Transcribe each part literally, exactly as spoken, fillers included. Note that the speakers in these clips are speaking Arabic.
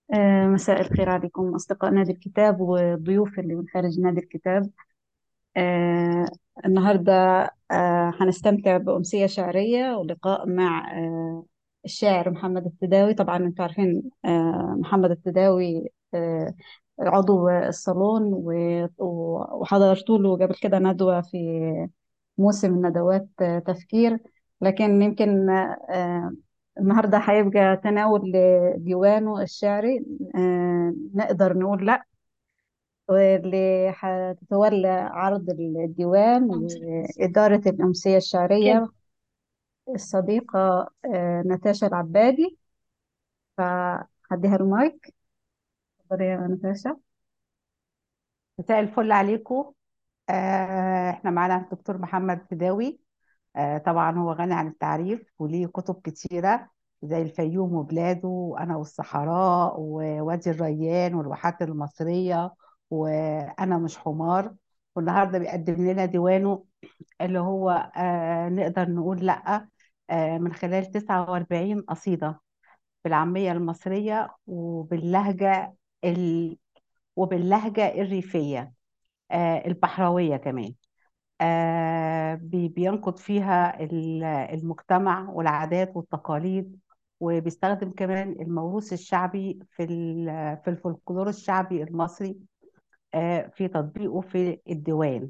آه، مساء الخير عليكم أصدقاء نادي الكتاب والضيوف اللي من خارج نادي الكتاب. آه، النهاردة آه، هنستمتع بأمسية شعرية ولقاء مع آه، الشاعر محمد التداوي. طبعا أنتم عارفين آه، محمد التداوي آه، عضو الصالون و- و- وحضرت له قبل كده ندوة في موسم من ندوات آه، تفكير. لكن يمكن آه، النهارده هيبقى تناول لديوانه الشعري. آه، نقدر نقول لا، واللي هتتولى عرض الديوان وإدارة الأمسية كده. الشعرية الصديقة آه، نتاشا العبادي. فهديها المايك. اتفضلي يا نتاشا. مساء الفل عليكم. آه احنا معانا الدكتور محمد فداوي. آه طبعا هو غني عن التعريف وليه كتب كتيرة زي الفيوم وبلاده وأنا والصحراء ووادي الريان والواحات المصرية وأنا مش حمار. والنهاردة بيقدم لنا ديوانه اللي هو آه نقدر نقول لأ، آه من خلال تسعة وأربعين قصيدة بالعامية المصرية وباللهجة ال... وباللهجة الريفية، آه، البحراوية كمان. آه، بي- بينقد فيها ال- المجتمع والعادات والتقاليد، وبيستخدم كمان الموروث الشعبي في ال- في الفولكلور الشعبي المصري، آه، في تطبيقه في الديوان.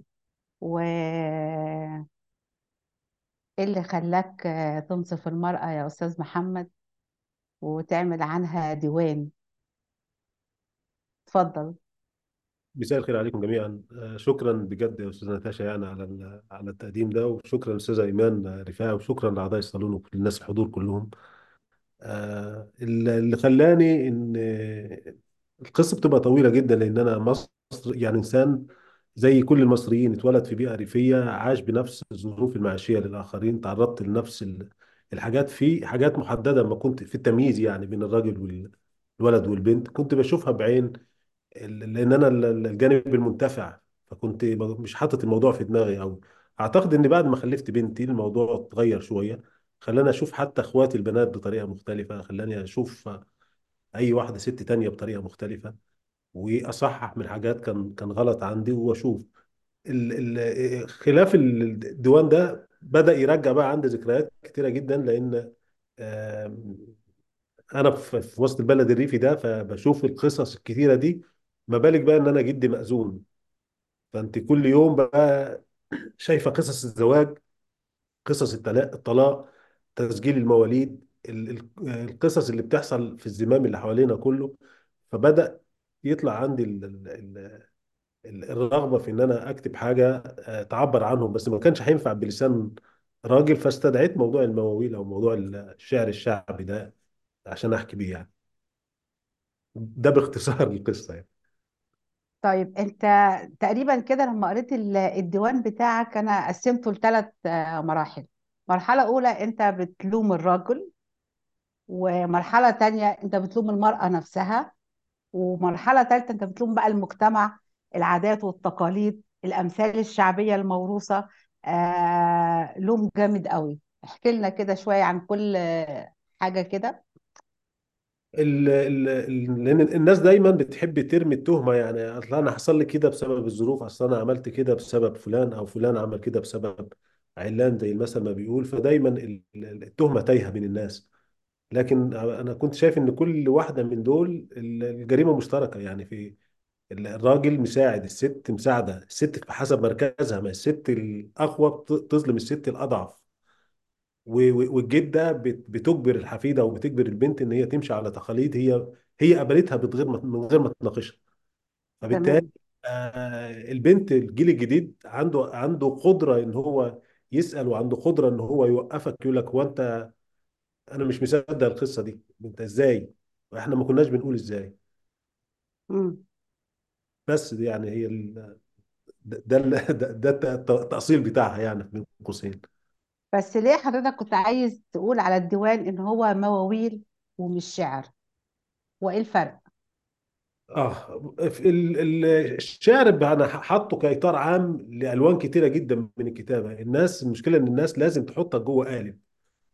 وإيه اللي خلاك آه، تنصف المرأة يا أستاذ محمد وتعمل عنها ديوان؟ اتفضل. مساء الخير عليكم جميعا. آه، شكرا بجد يا استاذه نتاشا يعني على ال- على التقديم ده، وشكرا استاذه ايمان آه، رفاعي، وشكرا لاعضاء الصالون وكل الناس الحضور كلهم. آه، اللي اللي خلاني ان آه، القصه بتبقى طويله جدا، لان انا مصر يعني انسان زي كل المصريين اتولد في بيئه ريفيه، عاش بنفس الظروف المعيشيه للاخرين، تعرضت لنفس ال- الحاجات، في حاجات محدده ما كنت في التمييز يعني بين الراجل والولد والبنت كنت بشوفها بعين ال- لان انا ال- ال- الجانب المنتفع، فكنت ب- مش حاطط الموضوع في دماغي قوي. اعتقد ان بعد ما خلفت بنتي الموضوع اتغير شويه، خلاني اشوف حتى اخواتي البنات بطريقه مختلفه، خلاني اشوف اي واحده ست تانية بطريقه مختلفه، واصحح من حاجات كان كان غلط عندي، واشوف ال ال خلاف ال- الديوان ده بدأ يرجع بقى عندي ذكريات كتيره جدا، لان آم، انا في في وسط البلد الريفي ده، فبشوف القصص الكتيره دي. ما بالك بقى ان انا جدي مأذون، فانت كل يوم بقى شايفه قصص الزواج، قصص الطلاق الطلاق تسجيل المواليد، ال- ال- القصص اللي بتحصل في الزمام اللي حوالينا كله. فبدأ يطلع عندي ال- ال- ال- ال- الرغبة في ان انا اكتب حاجة آه، تعبر عنهم، بس ما كانش هينفع بلسان راجل، فاستدعيت موضوع المواويل او موضوع الشعر الشعبي ده عشان احكي بيه يعني. ده باختصار القصة يعني. طيب انت تقريبا كده لما قريت ال- الديوان بتاعك انا قسمته لثلاث مراحل. مرحلة أولى أنت بتلوم الرجل، ومرحلة تانية أنت بتلوم المرأة نفسها، ومرحلة تالتة أنت بتلوم بقى المجتمع، العادات والتقاليد، الأمثال الشعبية الموروثة. آه لوم جامد قوي. احكي لنا كده شوية عن كل حاجة كده. ال ال ال- لان الناس دايما بتحب ترمي التهمه، يعني اصل انا حصل لي كده بسبب الظروف، اصل انا عملت كده بسبب فلان، او فلان عمل كده بسبب علان زي المثل ما بيقول. فدايما ال- ال- التهمه تايهه بين الناس. لكن انا كنت شايف ان كل واحده من دول ال- الجريمه مشتركه، يعني في ال- الراجل مساعد، الست مساعده، الست بحسب مركزها، ما الست الاقوى بت- تظلم الست الاضعف. و- و- والجده بت- بتجبر الحفيده او بتجبر البنت ان هي تمشي على تقاليد هي هي قبلتها من غير ما من غير ما تناقشها. فبالتالي تمام. آه، البنت الجيل الجديد عنده عنده قدره ان هو يسال، وعنده قدره ان هو يوقفك يقول لك هو انت، انا مش مصدق القصه دي، انت ازاي؟ واحنا ما كناش بنقول ازاي. مم. بس دي يعني هي ال... ده ده ال- ده ده الت- التأصيل بتاعها يعني بين قوسين. بس ليه حضرتك كنت عايز تقول على الديوان إن هو مواويل ومش شعر؟ وإيه الفرق؟ اه في ال- ال- الشعر بقى انا حاطه كاطار عام لالوان كتيره جدا من الكتابه. الناس المشكله ان الناس لازم تحطك جوه قالب،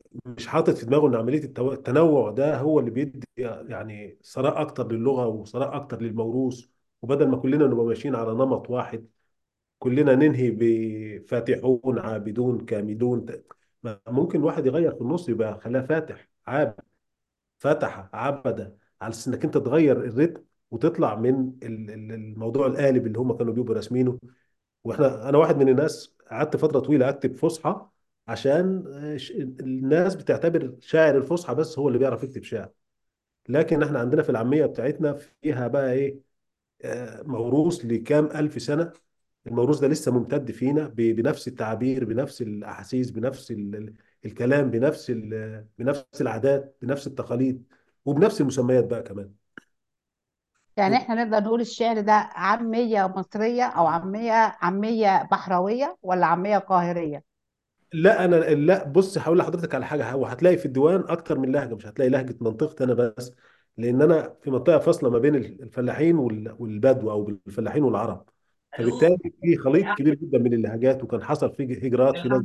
مش حاطط في دماغه ان عمليه التو- التنوع ده هو اللي بيدي يعني ثراء اكتر للغه وثراء اكتر للموروث. وبدل ما كلنا نبقى ماشيين على نمط واحد، كلنا ننهي بفاتحون عابدون كاملون. ما ممكن واحد يغير في النص يبقى خلاها فاتح عابد، فتح عبد، على أساس انك انت تغير الريتم وتطلع من ال- ال- الموضوع القالب اللي هم كانوا بيبقوا راسمينه. واحنا انا واحد من الناس قعدت فتره طويله اكتب فصحى، عشان آه، ش- الناس بتعتبر شاعر الفصحى بس هو اللي بيعرف يكتب شعر. لكن احنا عندنا في العاميه بتاعتنا فيها بقى ايه، آه، موروث لكام الف سنه. الموروث ده لسه ممتد فينا ب- بنفس التعابير، بنفس الاحاسيس، بنفس ال- ال- الكلام، بنفس ال- بنفس العادات، بنفس التقاليد، وبنفس المسميات بقى كمان. يعني احنا نقدر نقول الشعر ده عامية مصرية او عامية عامية بحراوية ولا عامية قاهرية؟ لا انا لا، بص هقول لحضرتك على حاجه. هو هتلاقي في الديوان اكتر من لهجه، مش هتلاقي لهجه منطقتي انا بس، لان انا في منطقه فاصله ما بين الفلاحين وال- والبدو، او الفلاحين والعرب. فبالتالي في خليط كبير جدا من اللهجات، وكان حصل فيه هجرات في ناس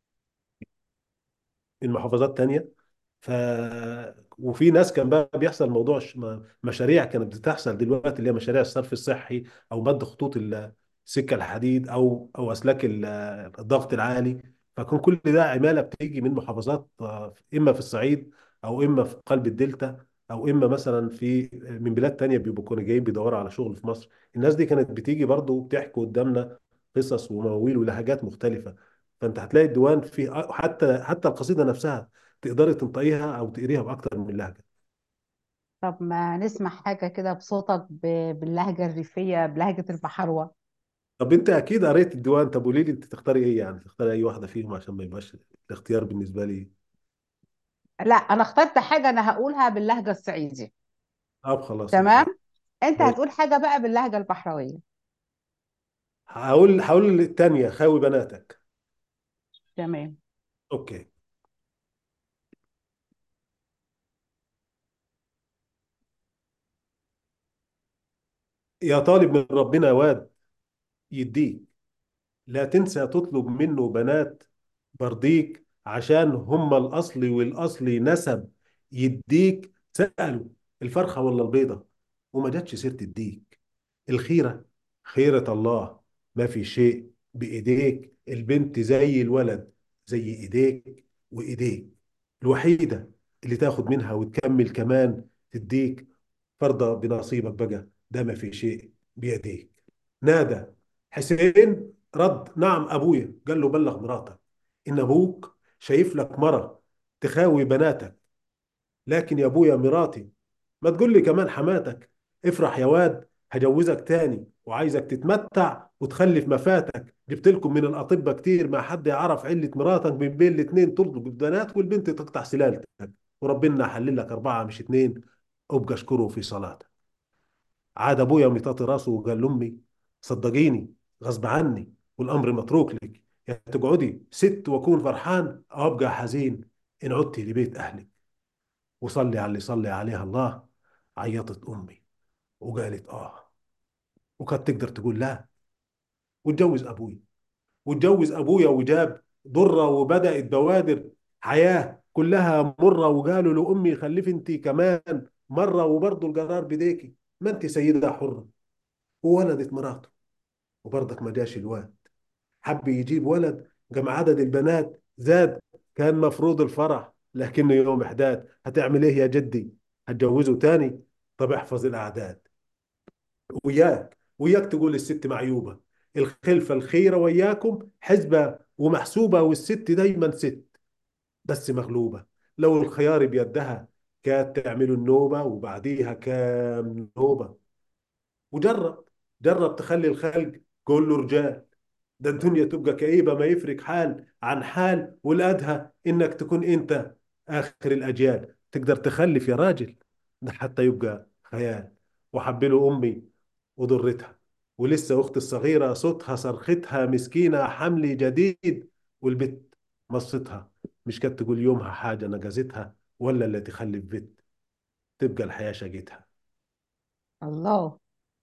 من محافظات تانية. ف وفي ناس كان بقى بيحصل موضوع ش- م- مشاريع كانت بتحصل دلوقتي، اللي هي مشاريع الصرف الصحي، او مد خطوط ال- السكه الحديد، او او اسلاك ال- الضغط العالي. فكان كل ده عماله بتيجي من محافظات، آه، اما في الصعيد، او اما في قلب الدلتا، او اما مثلا في من بلاد تانية بيبقوا كانوا جايين بيدوروا على شغل في مصر. الناس دي كانت بتيجي برضو بتحكي قدامنا قصص ومواويل ولهجات مختلفة. فانت هتلاقي الديوان فيه حتى حتى القصيدة نفسها تقدري تنطقيها او تقريها باكتر من لهجه. طب ما نسمع حاجة كده بصوتك ب- باللهجة الريفية بلهجة البحروة. طب انت اكيد قريت الديوان، طب قولي لي انت تختاري ايه؟ يعني تختاري اي واحده فيهم عشان ما يبقاش الاختيار بالنسبه لي. لا انا اخترت حاجة انا هقولها باللهجة الصعيدي. طب خلاص تمام. اوكي. انت ماشي. هتقول حاجة بقى باللهجة البحراوية. هقول هقول الثانيه خاوي بناتك. تمام. اوكي. يا طالب من ربنا واد يديك، لا تنسى تطلب منه بنات برضيك، عشان هم الأصل والأصل نسب يديك. سألوا الفرخة ولا البيضة، وما جاتش سيرة الديك. الخيرة خيرة الله، ما في شيء بإيديك. البنت زي الولد، زي إيديك وإيديك. الوحيدة اللي تاخد منها وتكمل كمان تديك. فرضى بنصيبك بقى، ده ما في شيء بيديك. نادى حسين، رد نعم أبويا. قال له بلغ مراتك إن أبوك شايف لك مرة تخاوي بناتك. لكن يا أبويا مراتي، ما تقول لي كمان حماتك. افرح يا واد، هجوزك تاني وعايزك تتمتع وتخلف مفاتك. جبت لكم من الأطباء كتير، ما حد يعرف علة مراتك. من بين الاتنين تطلق البنات والبنت تقطع سلالتك. وربنا حلل لك أربعة مش اتنين، أبقى أشكره في صلاتك. عاد ابويا مطاطي راسه وقال لامي صدقيني غصب عني، والامر متروك لك. يا تقعدي ست واكون فرحان، او ابقى حزين ان عدتي لبيت اهلك. وصلي على اللي صلي عليها الله. عيطت امي وقالت اه، وكانت تقدر تقول لا. واتجوز ابوي واتجوز ابويا وجاب ضره، وبدات بوادر حياه كلها مره. وقالوا لامي خلفي انت كمان مره، وبرضه القرار بديكي، ما انت سيده حره. وولدت مراته، وبرضك ما جاش الواد. حب يجيب ولد، قام عدد البنات زاد. كان مفروض الفرح لكنه يوم إحداد. هتعمل إيه يا جدي؟ هتجوزه تاني؟ طب احفظ الأعداد. وياك وياك تقول الست معيوبة. الخلفة الخيرة وياكم حسبة ومحسوبة، والست دايما ست بس مغلوبة. لو الخيار بيدها كانت تعملوا النوبة وبعديها كام نوبة. وجرب جرب تخلي الخلق كله رجال. ده الدنيا تبقى كئيبة، ما يفرق حال عن حال. والأدهى إنك تكون أنت آخر الأجيال. تقدر تخلف يا راجل، ده حتى يبقى خيال. وحبله أمي وضرتها، ولسه أختي الصغيرة صوتها صرختها مسكينة حمل جديد. والبت مصتها، مش كانت تقول يومها حاجة نجزتها، ولا اللي تخلف بنت تبقى الحياة شقتها. الله.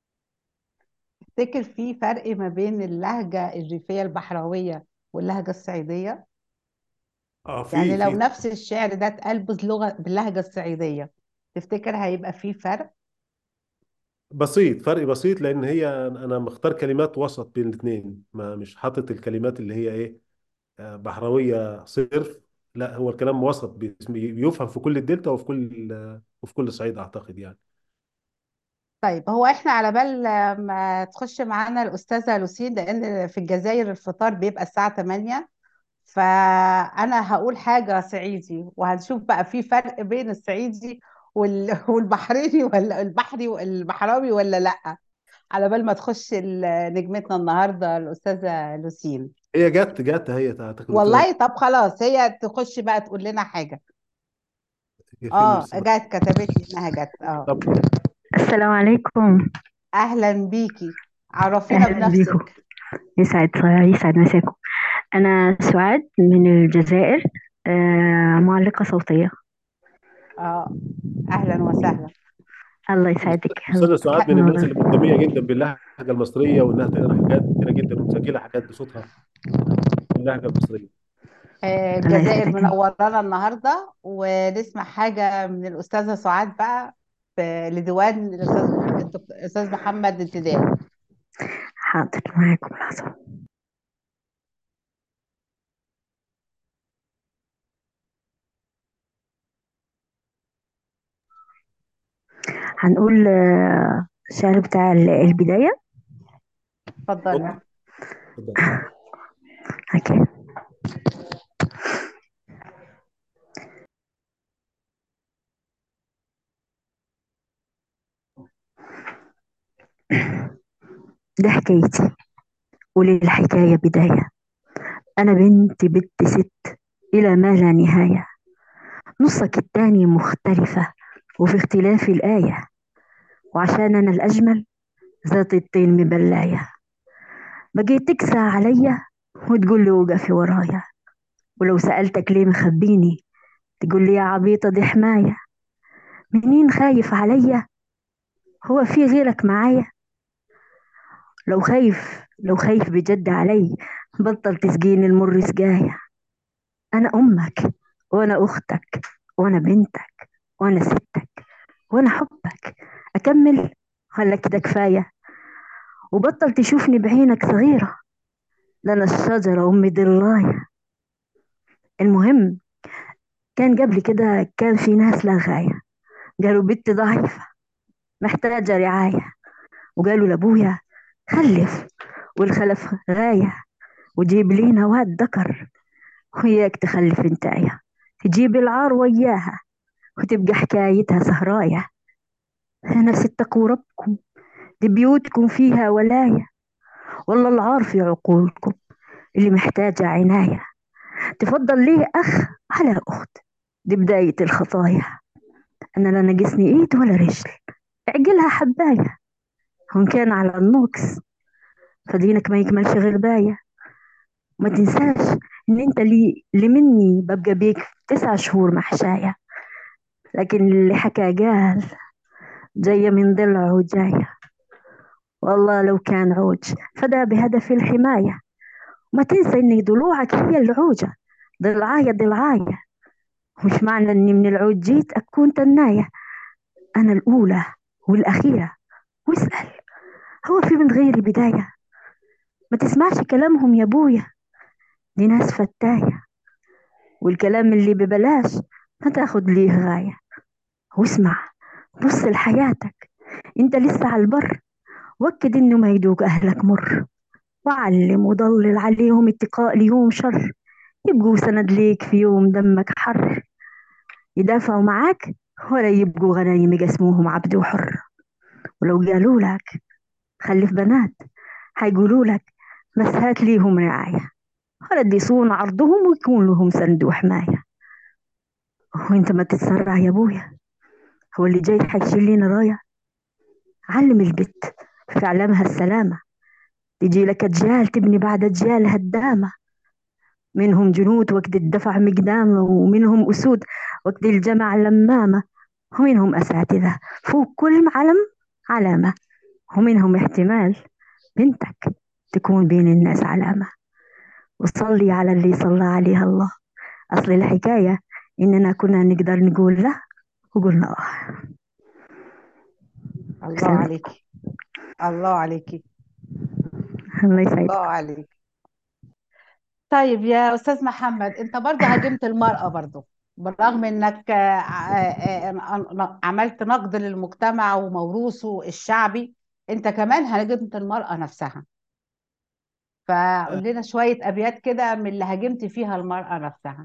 تفتكر في فرق ما بين اللهجة الريفية البحراوية واللهجة الصعيدية؟ اه، في يعني لو في نفس الشعر ده اتقال باللغة باللهجة الصعيدية، تفتكر هيبقى فيه فرق؟ بسيط، فرق بسيط، لان هي انا مختار كلمات وسط بين الاثنين، ما مش حاطط الكلمات اللي هي ايه، آه، بحراويه صرف. لا، هو الكلام وسط، بي- بيفهم في كل الدلتا وفي كل وفي كل الصعيد اعتقد يعني. طيب، هو احنا على بال ما تخش معانا الأستاذة لوسين، لأن في الجزائر الفطار بيبقى الساعة ثمانية، فأنا هقول حاجة صعيدي وهنشوف بقى في فرق بين الصعيدي وال- والبحريني، ولا البحري والبحراوي ولا لأ، على بال ما تخش ال- نجمتنا النهاردة الأستاذة لوسين. هي جت جت هي اعتقد وطلعت. والله طب خلاص، هي تخش بقى تقول لنا حاجة. فين اه، الاستاذ؟ جت كتبت لي انها جت. اه، طب السلام عليكم. اهلا بيكي، عرفينا أهلا بكم. بنفسك. يسعد يسعد مساكم. أنا سعاد من الجزائر، آه، معلقة صوتية. اه، اهلا وسهلا. الله يسعدك. الاستاذه سعاد من الناس الله. اللي مهتميه جدا باللهجه المصريه، وانها تقرا حاجات كتيره جدا ومسجله حاجات بصوتها باللهجه المصريه. آه، الله الجزائر يسعدك. منورانا النهارده، ونسمع حاجه من الاستاذه سعاد بقى، في لديوان الاستاذ مح... الدك- الاستاذ محمد التداوي. حاضر، معاكم لحظة. هنقول آه، الشعر بتاع ال- البداية. اتفضلي. اتفضل، اتفضل. اوكي. ده حكايتي، وللحكاية بداية. أنا بنت بنت ست إلى ما لا نهاية. نصك التاني مختلفة، وفي اختلاف الآية. وعشان أنا الأجمل، ذات الطين مبلاية. بقيت تكسى عليا وتقول لي وقفي ورايا. ولو سألتك ليه مخبيني، تقول لي يا عبيطة دي حماية. منين خايف عليا؟ هو في غيرك معايا؟ لو خايف لو خايف بجد علي، بطل تسقيني المر سقاية. أنا أمك، وأنا أختك، وأنا بنتك، وأنا ستك، وأنا حبك. أكمل ولا كده كفاية؟ وبطل تشوفني بعينك صغيرة، ده أنا الشجرة أم ضلاية. المهم، كان قبل كده كان في ناس لا غاية، قالوا بنتي ضعيفة محتاجة رعاية. وقالوا لأبويا خلف، والخلف غاية، وجيب لينا واد ذكر، وياك تخلف انتايا، تجيب العار وياها، وتبقى حكايتها سهراية. أنا ستقوا ربكم، دي بيوتكم فيها ولاية، والله العار في عقولكم اللي محتاجة عناية. تفضل ليه أخ على أخت، دي بداية الخطايا. أنا لا ناقصني إيد ولا رجل، اعجلها حباية. وإن كان على النقص، فدينك ما يكملش غير باية. ما تنساش إن أنت اللي, اللي مني ببقى بيك تسع شهور محشاية، لكن اللي حكى قال جاية من ضلع وجاية. والله لو كان عوج فدا بهدف الحماية. ما تنسى إن ضلوعك هي العوجة، ضلعاية ضلعاية. مش معنى إني من العود جيت أكون تناية. أنا الأولى والأخيرة. واسأل، هو في من غيري بداية؟ ما تسمعش كلامهم يا أبويا، دي ناس فتاية، والكلام اللي ببلاش ما تاخد ليه غاية. واسمع، بص لحياتك، انت لسه على البر، وأكد إنه ما يدوق أهلك مر. وعلم وضلل عليهم اتقاء ليوم شر، يبقوا سند ليك في يوم دمك حر. يدافعوا معاك ولا يبقوا غنايم يقسموهم عبد وحر. ولو قالوا لك خلف بنات، هيقولوا لك بس هات ليهم رعاية، ولد يصون عرضهم ويكون لهم سند وحماية. وانت ما تتسرع يا ابويا، هو اللي جاي هيشيل لنا راية. علم البت في علامها السلامة، تجي لك أجيال تبني بعد أجيال هدامة. منهم جنود وقت الدفع مقدامة، ومنهم أسود وقت الجمع لمامة. ومنهم أساتذة فوق كل علم علامة. ومنهم احتمال بنتك تكون بين الناس علامة. وصلي على اللي صلى عليها الله، أصل الحكاية إننا كنا نقدر نقول لا وقلنا آه. الله سلام. عليكي، الله عليكي، الله الله يسعدك. عليك. طيب يا أستاذ محمد، أنت برضو هاجمت المرأة برضو، بالرغم إنك آه، آه، آه، عملت نقد للمجتمع وموروثه الشعبي، أنت كمان هاجمت المرأة نفسها. فقول لنا شوية أبيات كده من اللي هاجمت فيها المرأة نفسها.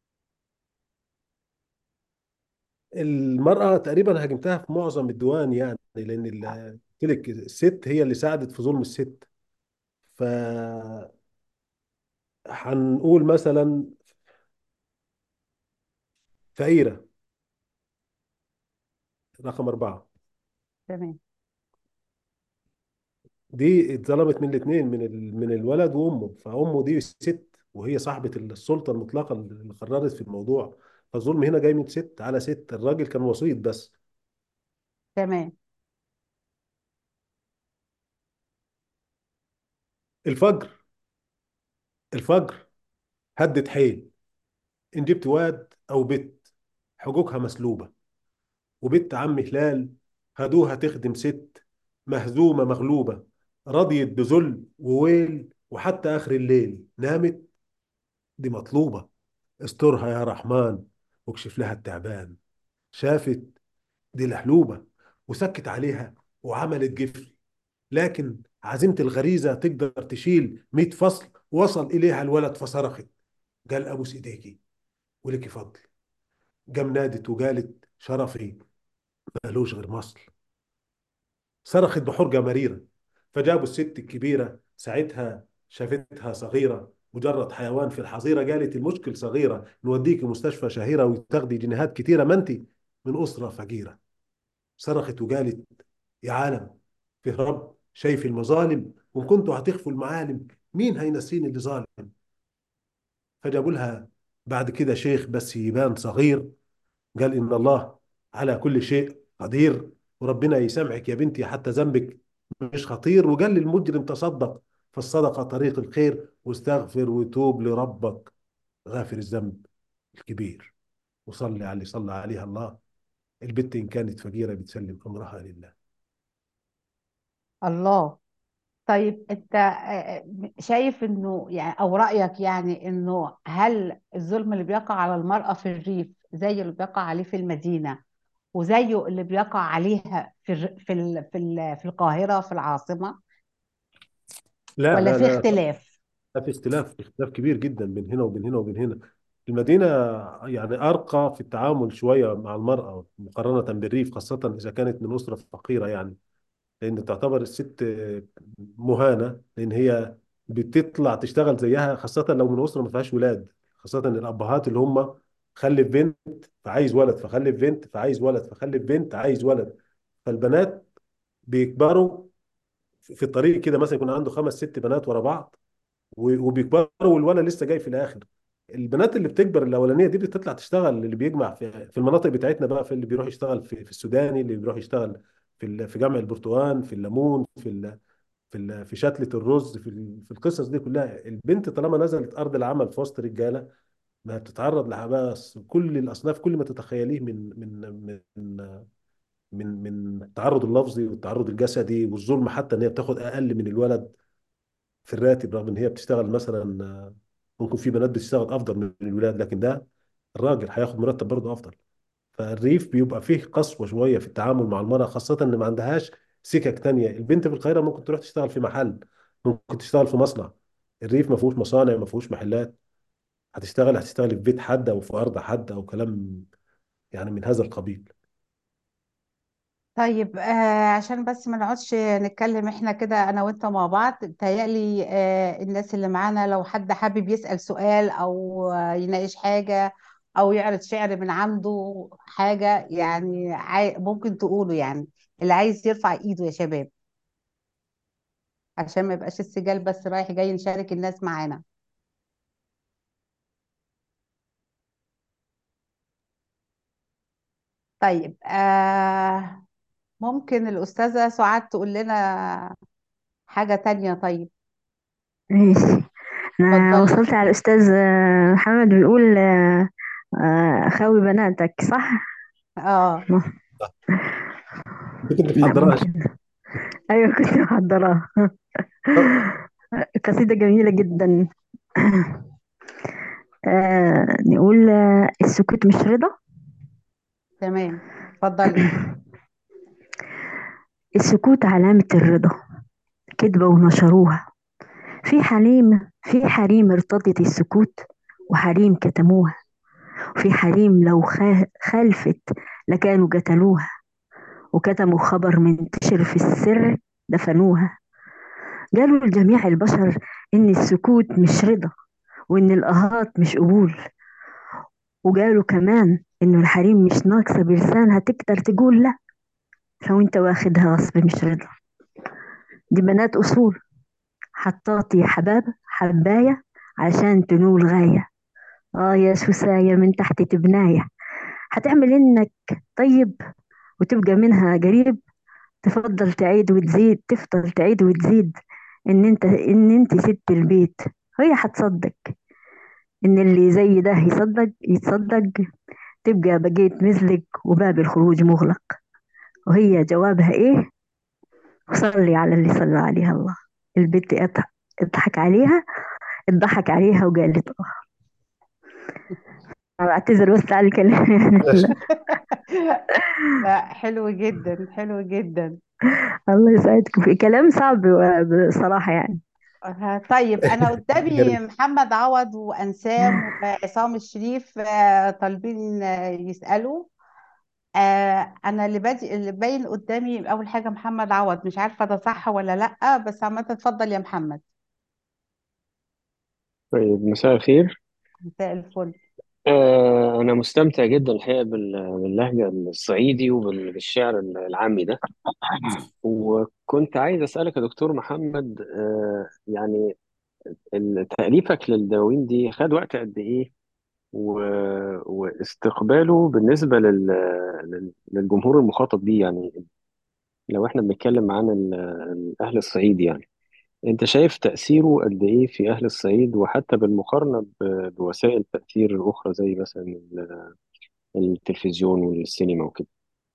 المرأة تقريبا هاجمتها في معظم الديوان يعني، لأن ال- قلت لك الست هي اللي ساعدت في ظلم الست. فهنقول مثلا فقيرة، رقم أربعة. تمام. دي اتظلمت من الاثنين، من ال- من الولد وأمه. فأمه دي ست وهي صاحبة السلطة المطلقة اللي قررت في الموضوع. فالظلم هنا جاي من ست على ست، الراجل كان وسيط بس. تمام. الفجر، الفجر هدت حيل، إن جبت واد أو بت حقوقها مسلوبة، وبنت عم هلال هدوها تخدم ست مهزومة مغلوبة، رضيت بذل وويل وحتى آخر الليل نامت. دي مطلوبة، استرها يا رحمن واكشف لها التعبان. شافت دي لحلوبة وسكت عليها وعملت جفل، لكن عزيمة الغريزة تقدر تشيل مئة فصل. وصل إليها الولد فصرخت، قال أبوس إيديكي ولك فضل. قام نادت وقالت شرفي مالوش غير مصل. صرخت بحرقة مريرة، فجابوا الست الكبيرة ساعتها شافتها صغيرة مجرد حيوان في الحظيرة. قالت المشكل صغيرة، نوديك مستشفى شهيرة وتاخدي جنيهات كتيرة، ما انت من أسرة فقيرة. صرخت وقالت يا عالم في رب شايف المظالم، وإن كنتوا هتخفوا المعالم مين هينسيني اللي ظالم. فجابوا لها بعد كده شيخ بس يبان صغير، قال إن الله على كل شيء قدير، وربنا يسامحك يا بنتي حتى ذنبك مش خطير. وقال للمجرم تصدق، فالصدقة طريق الخير، واستغفر وتوب لربك غافر الذنب الكبير. وصلي على اللي صلى عليها الله، البت إن كانت فقيرة بتسلم أمرها لله. الله. طيب انت آه، شايف انه يعني، او رأيك يعني، انه هل الظلم اللي بيقع على المرأة في الريف زي اللي بيقع عليه في المدينة، وزيه اللي بيقع عليها في الر- في ال- في ال- في القاهرة في العاصمة، لا ولا لا في لا، اختلاف؟ لا، في اختلاف، في اختلاف كبير جدا بين هنا وبين هنا وبين هنا. المدينة يعني أرقى في التعامل شوية مع المرأة مقارنة بالريف، خاصة إذا كانت من أسرة فقيرة يعني. لان تعتبر الست مهانه، لان هي بتطلع تشتغل زيها، خاصه لو من اسره ما فيهاش ولاد. خاصه الابهات اللي هم خلف بنت فعايز ولد، فخلف بنت فعايز ولد، فخلف بنت عايز ولد. فالبنات بيكبروا في الطريق كده، مثلا يكون عنده خمس ست بنات ورا بعض، و- وبيكبروا والولد لسه جاي في الاخر. البنات اللي بتكبر الاولانيه دي بتطلع تشتغل، اللي بيجمع في في المناطق بتاعتنا بقى، في اللي بيروح يشتغل في في السوداني، اللي بيروح يشتغل في ال- في جمع البرتقال، في الليمون، في ال- في ال- في شتلة الرز، في ال- في القصص دي كلها. البنت طالما نزلت ارض العمل في وسط رجاله، ما بتتعرض لحباس كل الاصناف، كل ما تتخيليه من من من من من التعرض اللفظي والتعرض الجسدي والظلم، حتى ان هي بتاخد اقل من الولد في الراتب، رغم ان هي بتشتغل مثلا. آه، ممكن في بنات بتشتغل افضل من الولاد، لكن ده الراجل هياخد مرتب برضه افضل. فالريف بيبقى فيه قسوة شوية في التعامل مع المرأة، خاصة ان ما عندهاش سكك تانية. البنت في القاهرة ممكن تروح تشتغل في محل، ممكن تشتغل في مصنع. الريف ما فيهوش مصانع، ما فيهوش محلات. هتشتغل هتشتغل في بيت حد او في ارض حد او كلام يعني من هذا القبيل. طيب آه عشان بس ما نقعدش نتكلم احنا كده انا وانت مع بعض، تهيألي آه الناس اللي معانا لو حد حابب يسأل سؤال او آه يناقش حاجة او يعرض شعر من عنده حاجة، يعني عاي... ممكن تقوله يعني. اللي عايز يرفع ايده يا شباب، عشان ما يبقاش السجال بس رايح جاي، نشارك الناس معانا. طيب آه ممكن الأستاذة سعاد تقول لنا حاجة تانية؟ طيب. ماشي. أنا اتفضلي. وصلت على الأستاذ آه، محمد بيقول آه، آه، خاوي بناتك صح؟ اه، كنت لا محضراها. ممكن. أيوة كنت محضراها. قصيدة جميلة جدا. آه، نقول آه، السكوت مش رضا. تمام، اتفضلي. السكوت علامة الرضا، كذبة ونشروها. في حريم في حريم ارتضت السكوت، وحريم كتموها. وفي حريم لو خا- خلفت لكانوا قتلوها، وكتموا خبر منتشر في السر دفنوها. قالوا لجميع البشر إن السكوت مش رضا، وإن الآهات مش قبول. وقالوا كمان إنه الحريم مش ناقصة بلسانها تقدر تقول لأ، لو أنت واخدها غصب مش رضا. دي بنات أصول، حطاطي يا حباب حباية عشان تنول غاية. آه يا سوساية من تحت تبناية، هتعمل إنك طيب وتبقى منها قريب. تفضل تعيد وتزيد تفضل تعيد وتزيد إن أنت إن أنت ست البيت. هي هتصدق إن اللي زي ده يصدق يتصدق. تبقى بقيت مزلق وباب الخروج مغلق. وهي جوابها إيه؟ وصلي على اللي صلى عليها الله. البت اضحك اضحك عليها اتضحك عليها وقالت اه. أنا بعتذر بس على الكلام يعني. ماشي. لا. لا، حلو جدا، حلو جدا. الله يسعدكم، في كلام صعب بصراحة يعني. آه، طيب، انا قدامي جميل. محمد عوض وانسام وعصام الشريف، آه، طالبين آه، يسالوا. آه، انا اللي بادئ اللي باين قدامي اول حاجه محمد عوض، مش عارفه ده صح ولا لا، بس عامه اتفضل يا محمد. طيب، مساء الخير. مساء الفل. آه أنا مستمتع جدا الحقيقة بال- باللهجة الصعيدي وبالشعر العامي ده. وكنت عايز أسألك يا دكتور محمد، آه يعني ال- تأليفك للدواوين دي خد وقت قد إيه؟ و- واستقباله بالنسبة لل- لل- للجمهور المخاطب بيه، يعني لو إحنا بنتكلم عن ال- الأهل الصعيد، يعني انت شايف تأثيره قد ايه في اهل الصعيد، وحتى بالمقارنة ب- بوسائل تأثير اخرى زي مثلا ال- التلفزيون والسينما وكده.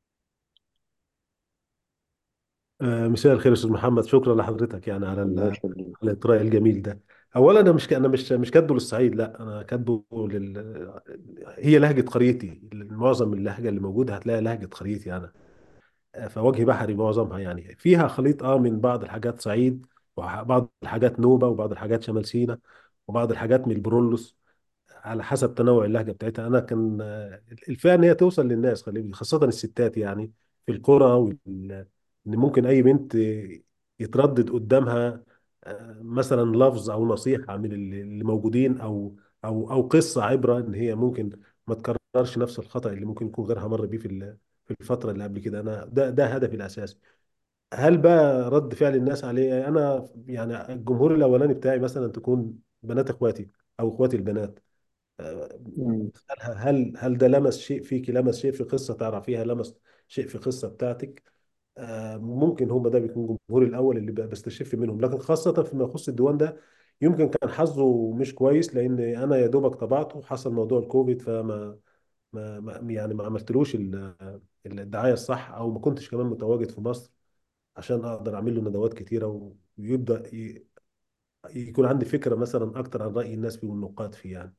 آه، مساء الخير يا استاذ محمد، شكرا لحضرتك يعني على ال- الله على يخليك. الاطراء الجميل ده. اولا انا مش انا مش مش كاتبه للصعيد، لا انا كاتبه لل هي لهجه قريتي. معظم اللهجه اللي موجوده هتلاقي لهجه قريتي انا. آه، فوجه بحري معظمها يعني فيها خليط اه من بعض الحاجات صعيد، وبعض الحاجات نوبه، وبعض الحاجات شمال سيناء، وبعض الحاجات من البرولوس، على حسب تنوع اللهجه بتاعتها. انا كان آه، الفئه ان هي توصل للناس، خلي- خاصه الستات يعني في القرى وال... ان ممكن اي بنت يتردد قدامها آه، مثلا لفظ او نصيحه من اللي اللي موجودين، او او او قصه عبره، ان هي ممكن ما تكررش نفس الخطا اللي ممكن يكون غيرها مر بيه في ال- في الفتره اللي قبل كده. انا ده ده هدفي الاساسي. هل بقى رد فعل الناس عليه؟ انا يعني الجمهور الاولاني بتاعي مثلا تكون بنات اخواتي او اخواتي البنات. مم. هل هل ده لمس شيء فيك، لمس شيء في قصة تعرفيها، لمس شيء في قصة بتاعتك؟ آه، ممكن هم ده بيكون جمهوري الأول اللي ب- بستشف منهم. لكن خاصة فيما يخص الديوان ده، يمكن كان حظه مش كويس، لأن أنا يا دوبك طبعته حصل موضوع الكوفيد، فما ما ما- يعني ما عملتلوش ال- الدعاية الصح، أو ما كنتش كمان متواجد في مصر عشان أقدر أعمل له ندوات كتيرة، و- ويبدأ ي- يكون عندي فكرة مثلا أكتر عن رأي الناس فيه والنقاد فيه يعني.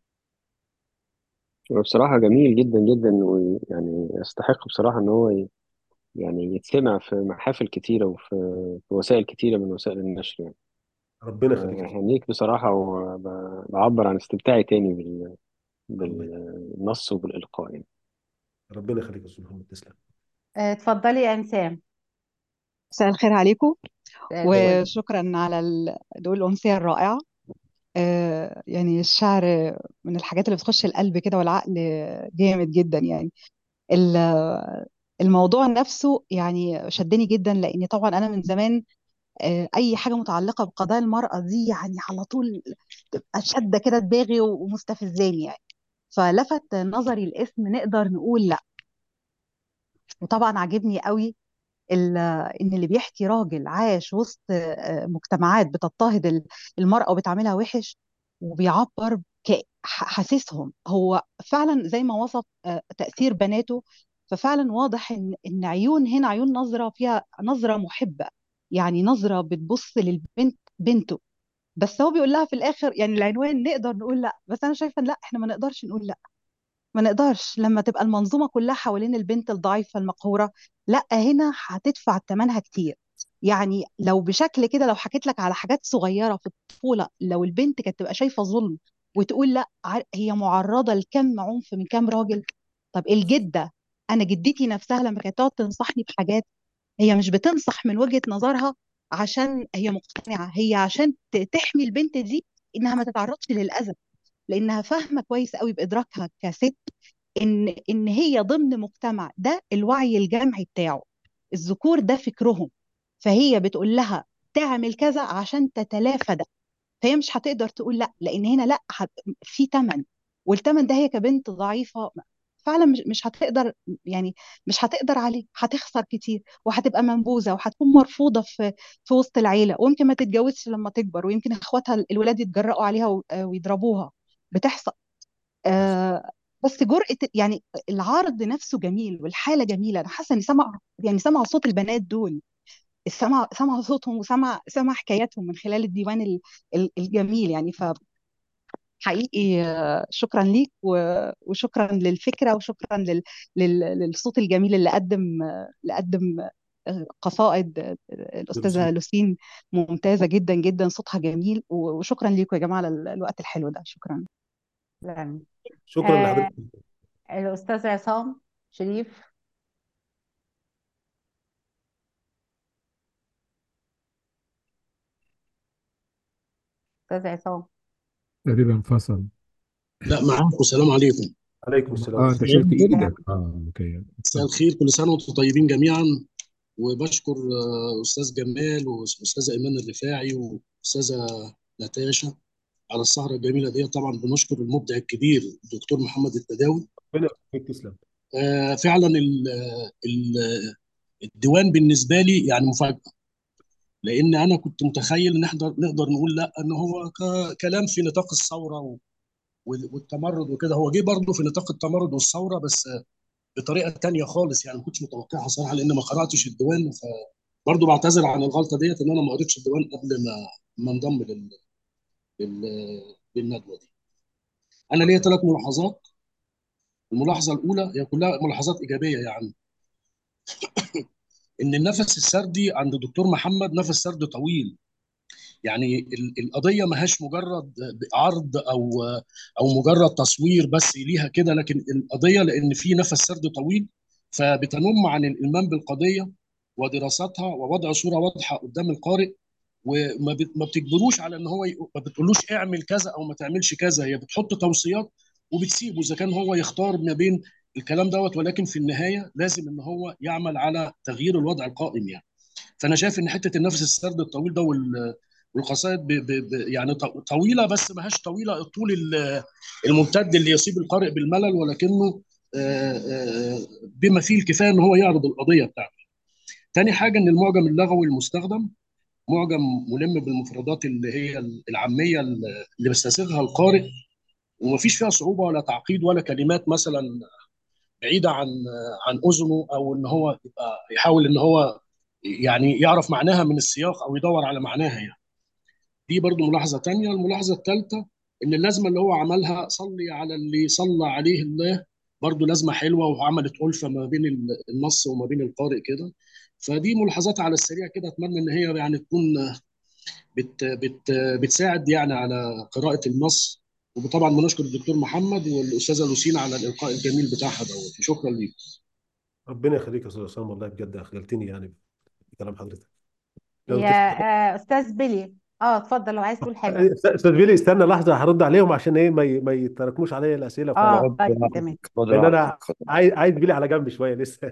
بصراحة جميل جدا جدا، ويعني يستحق بصراحة ان هو ي- يعني يتسمع في محافل كتيرة وفي في وسائل كتيرة من وسائل النشر يعني. ربنا يخليك يا أستاذ. هنيك بصراحة، وبعبر عن استمتاعي تاني بال- الله. بالنص وبالإلقاء يعني. ربنا يخليك يا أستاذ محمد، تسلم. آه، اتفضلي يا انسام. مساء الخير عليكم، مساء الفل. وشكرا على ال- دول الأمسية الرائعة. آه، يعني الشعر من الحاجات اللي بتخش القلب كده والعقل، جامد جدا يعني. ال- الموضوع نفسه يعني شدني جدا، لأني طبعا أنا من زمان آه، أي حاجة متعلقة بقضايا المرأة دي يعني على طول تبقى شادة كده دماغي ومستفزاني يعني. فلفت نظري الاسم نقدر نقول لا. وطبعا عجبني قوي ال- ان اللي بيحكي راجل عاش وسط آه، مجتمعات بتضطهد ال- المرأة وبتعاملها وحش، وبيعبر ك- ح- حاسسهم هو فعلا زي ما وصف آه، تأثير بناته. ففعلا واضح ان ان عيون هنا عيون نظرة فيها نظرة محبة، يعني نظرة بتبص للبنت بنته. بس هو بيقول لها في الاخر يعني العنوان نقدر نقول لا، بس انا شايفه إن لا، احنا ما نقدرش نقول لا. ما نقدرش لما تبقى المنظومة كلها حوالين البنت الضعيفة المقهورة. لا، هنا هتدفع ثمنها كتير. يعني لو بشكل كده، لو حكيت لك على حاجات صغيرة في الطفولة، لو البنت كانت تبقى شايفة ظلم وتقول لا، ع- هي معرضة لكم عنف من كام راجل. طب الجدة، أنا جدتي نفسها لما كانت تقعد تنصحني بحاجات، هي مش بتنصح من وجهة نظرها عشان هي مقتنعة، هي عشان ت- تحمي البنت دي إنها ما تتعرضش للأذى، لأنها فاهمة كويس قوي بإدراكها كست ان ان هي ضمن مجتمع، ده الوعي الجمعي بتاعه، الذكور ده فكرهم. فهي بتقول لها تعمل كذا عشان تتلافى ده. فهي مش هتقدر تقول لا، لان هنا لا، هت- في ثمن، والثمن ده هي كبنت ضعيفه فعلا مش مش هتقدر، يعني مش هتقدر عليه، هتخسر كتير وهتبقى منبوذه وهتكون مرفوضه في في وسط العيله، ويمكن ما تتجوزش لما تكبر، ويمكن اخواتها الولاد يتجرأوا عليها و- ويضربوها. بتحصل. آه بس جرأة يعني العرض نفسه جميل والحالة جميلة. أنا حاسة إني سمع، يعني سمع صوت البنات دول، سمع سمع صوتهم وسمع سمع حكاياتهم من خلال الديوان ال- ال- الجميل يعني. فحقيقي آه، شكرا ليك و- وشكرا للفكرة، وشكرا لل لل للصوت الجميل اللي قدم آه، اللي قدم آه، قصائد آه، الأستاذة ميرسي. لوسين. ممتازة جدا جدا، صوتها جميل. و- وشكرا ليكم يا جماعة على ال- الوقت الحلو ده. شكرا. تسلمي. شكرا آه لحضرتك. الأستاذ عصام شريف. أستاذ عصام. تقريبا فصل. لا معاكم، السلام عليكم. عليكم السلام. اه انت شلت ايدك. اه اوكي مساء اتفضل. الخير، كل سنه وانتم طيبين جميعا. وبشكر آه، استاذ جمال واستاذه ايمان الرفاعي واستاذه نتاشا على السهره الجميله دي. طبعا بنشكر المبدع الكبير الدكتور محمد التداوي. ربنا يخليك، تسلم. آه، فعلا ال- ال- الديوان بالنسبه لي يعني مفاجاه، لان انا كنت متخيل ان احنا نقدر نقول لا، ان هو ك- كلام في نطاق الثوره و- والتمرد وكده. هو جه برضه في نطاق التمرد والثوره، بس بطريقه تانية خالص، يعني ما كنتش متوقعها صراحه لان ما قراتش الديوان. فبرضه بعتذر عن الغلطه ديت ان انا ما قريتش الديوان قبل ما ما انضم لل... لل... للندوه دي. انا ليا ثلاث ملاحظات. الملاحظه الاولى هي كلها ملاحظات ايجابيه، يعني ان النفس السردي عند الدكتور محمد نفس سرد طويل. يعني ال- القضيه ما هاش مجرد عرض او او مجرد تصوير بس ليها كده، لكن القضيه لان في نفس سرد طويل، فبتنم عن الايمان بالقضيه ودراستها ووضع صوره واضحه قدام القارئ. وما بت- ما بتجبروش على ان هو ي... ما بتقولوش اعمل كذا او ما تعملش كذا، هي بتحط توصيات وبتسيبه اذا كان هو يختار ما بين الكلام دوت، ولكن في النهايه لازم ان هو يعمل على تغيير الوضع القائم يعني. فانا شايف ان حته النفس السرد الطويل ده وال والقصائد ب... ب... ب... يعني ط- طويله، بس ما هاش طويله الطول ال- الممتد اللي يصيب القارئ بالملل، ولكنه آه، آه، بما فيه الكفايه ان هو يعرض القضيه بتاعته. تاني حاجه ان المعجم اللغوي المستخدم معجم ملم بالمفردات اللي هي العاميه اللي بيستسيغها القارئ، ومفيش فيها صعوبه ولا تعقيد ولا كلمات مثلا بعيده عن عن اذنه، او ان هو يبقى يحاول ان هو يعني يعرف معناها من السياق او يدور على معناها يعني. دي برضو ملاحظة تانية. الملاحظة الثالثة إن اللازمة اللي هو عملها صلي على اللي صلى عليه الله، برضو لازمة حلوة وعملت ألفة ما بين النص وما بين القارئ كده. فدي ملاحظات على السريع كده، أتمنى إن هي يعني تكون بت بت بتساعد يعني على قراءة النص. وطبعا بنشكر الدكتور محمد والأستاذة لوسين على الإلقاء الجميل بتاعها دوت. شكرا ليك. ربنا يخليك يا استاذ عصام، والله بجد اخجلتني يعني بكلام حضرتك. لو يا تفتح آه أستاذ بيلي، اه اتفضل لو عايز تقول حاجة. استاذ بيلي، استنى لحظه هرد عليهم عشان ايه ما ي- ما يتراكموش عليا الاسئله. ف اه خد طيب تمام. راحتك، خد لان انا راحتك، خد عايز عايز بيلي على جنب شويه لسه.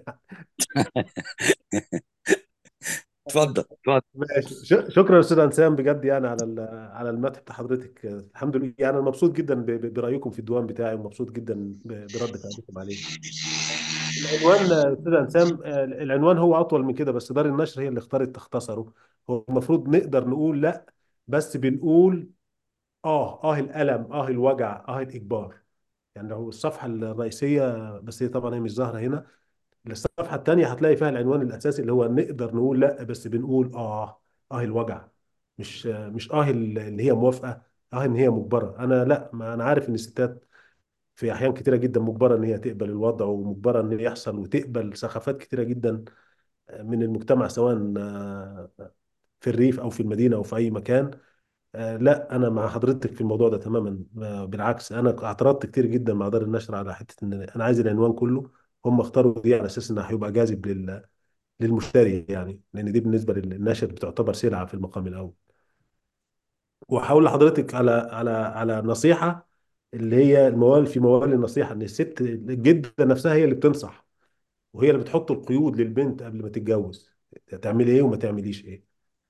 اتفضل اتفضل. ماشي. ش- شكرا يا استاذ انسام بجد يعني على ال- على المدح بتاع حضرتك. الحمد لله يعني انا مبسوط جدا ب- ب- برايكم في الديوان بتاعي، ومبسوط جدا ب- برد فعلكم عليه. العنوان آه، استاذ انسام، آه، العنوان هو اطول من كده، بس دار النشر هي اللي اختارت تختصره. هو المفروض نقدر نقول لا، بس بنقول اه اه الالم، اه الوجع، اه الاجبار. يعني لو الصفحه الرئيسيه، بس هي طبعا هي مش ظاهره هنا، الصفحه الثانيه هتلاقي فيها العنوان الاساسي اللي هو نقدر نقول لا، بس بنقول اه اه الوجع. مش آه، مش اه اللي هي موافقه، اه ان هي مجبره. انا لا، ما انا عارف ان الستات في احيان كتيره جدا مجبره ان هي تقبل الوضع، ومجبره ان يحصل، وتقبل سخافات كتيره جدا من المجتمع، سواء آه، في الريف او في المدينه او في اي مكان. آه، لا، انا مع حضرتك في الموضوع ده تماما. آه، بالعكس، انا اعترضت كتير جدا مع دار النشر على حته ان انا عايز العنوان كله. هم اختاروا دي على اساس انها هيبقى جاذب لل- للمشتري، يعني لان دي بالنسبه للناشر بتعتبر سلعه في المقام الاول. وهقول لحضرتك على على على نصيحه، اللي هي الموال في موال النصيحه، ان الست الجده نفسها هي اللي بتنصح، وهي اللي بتحط القيود للبنت قبل ما تتجوز، تعملي ايه وما تعمليش ايه.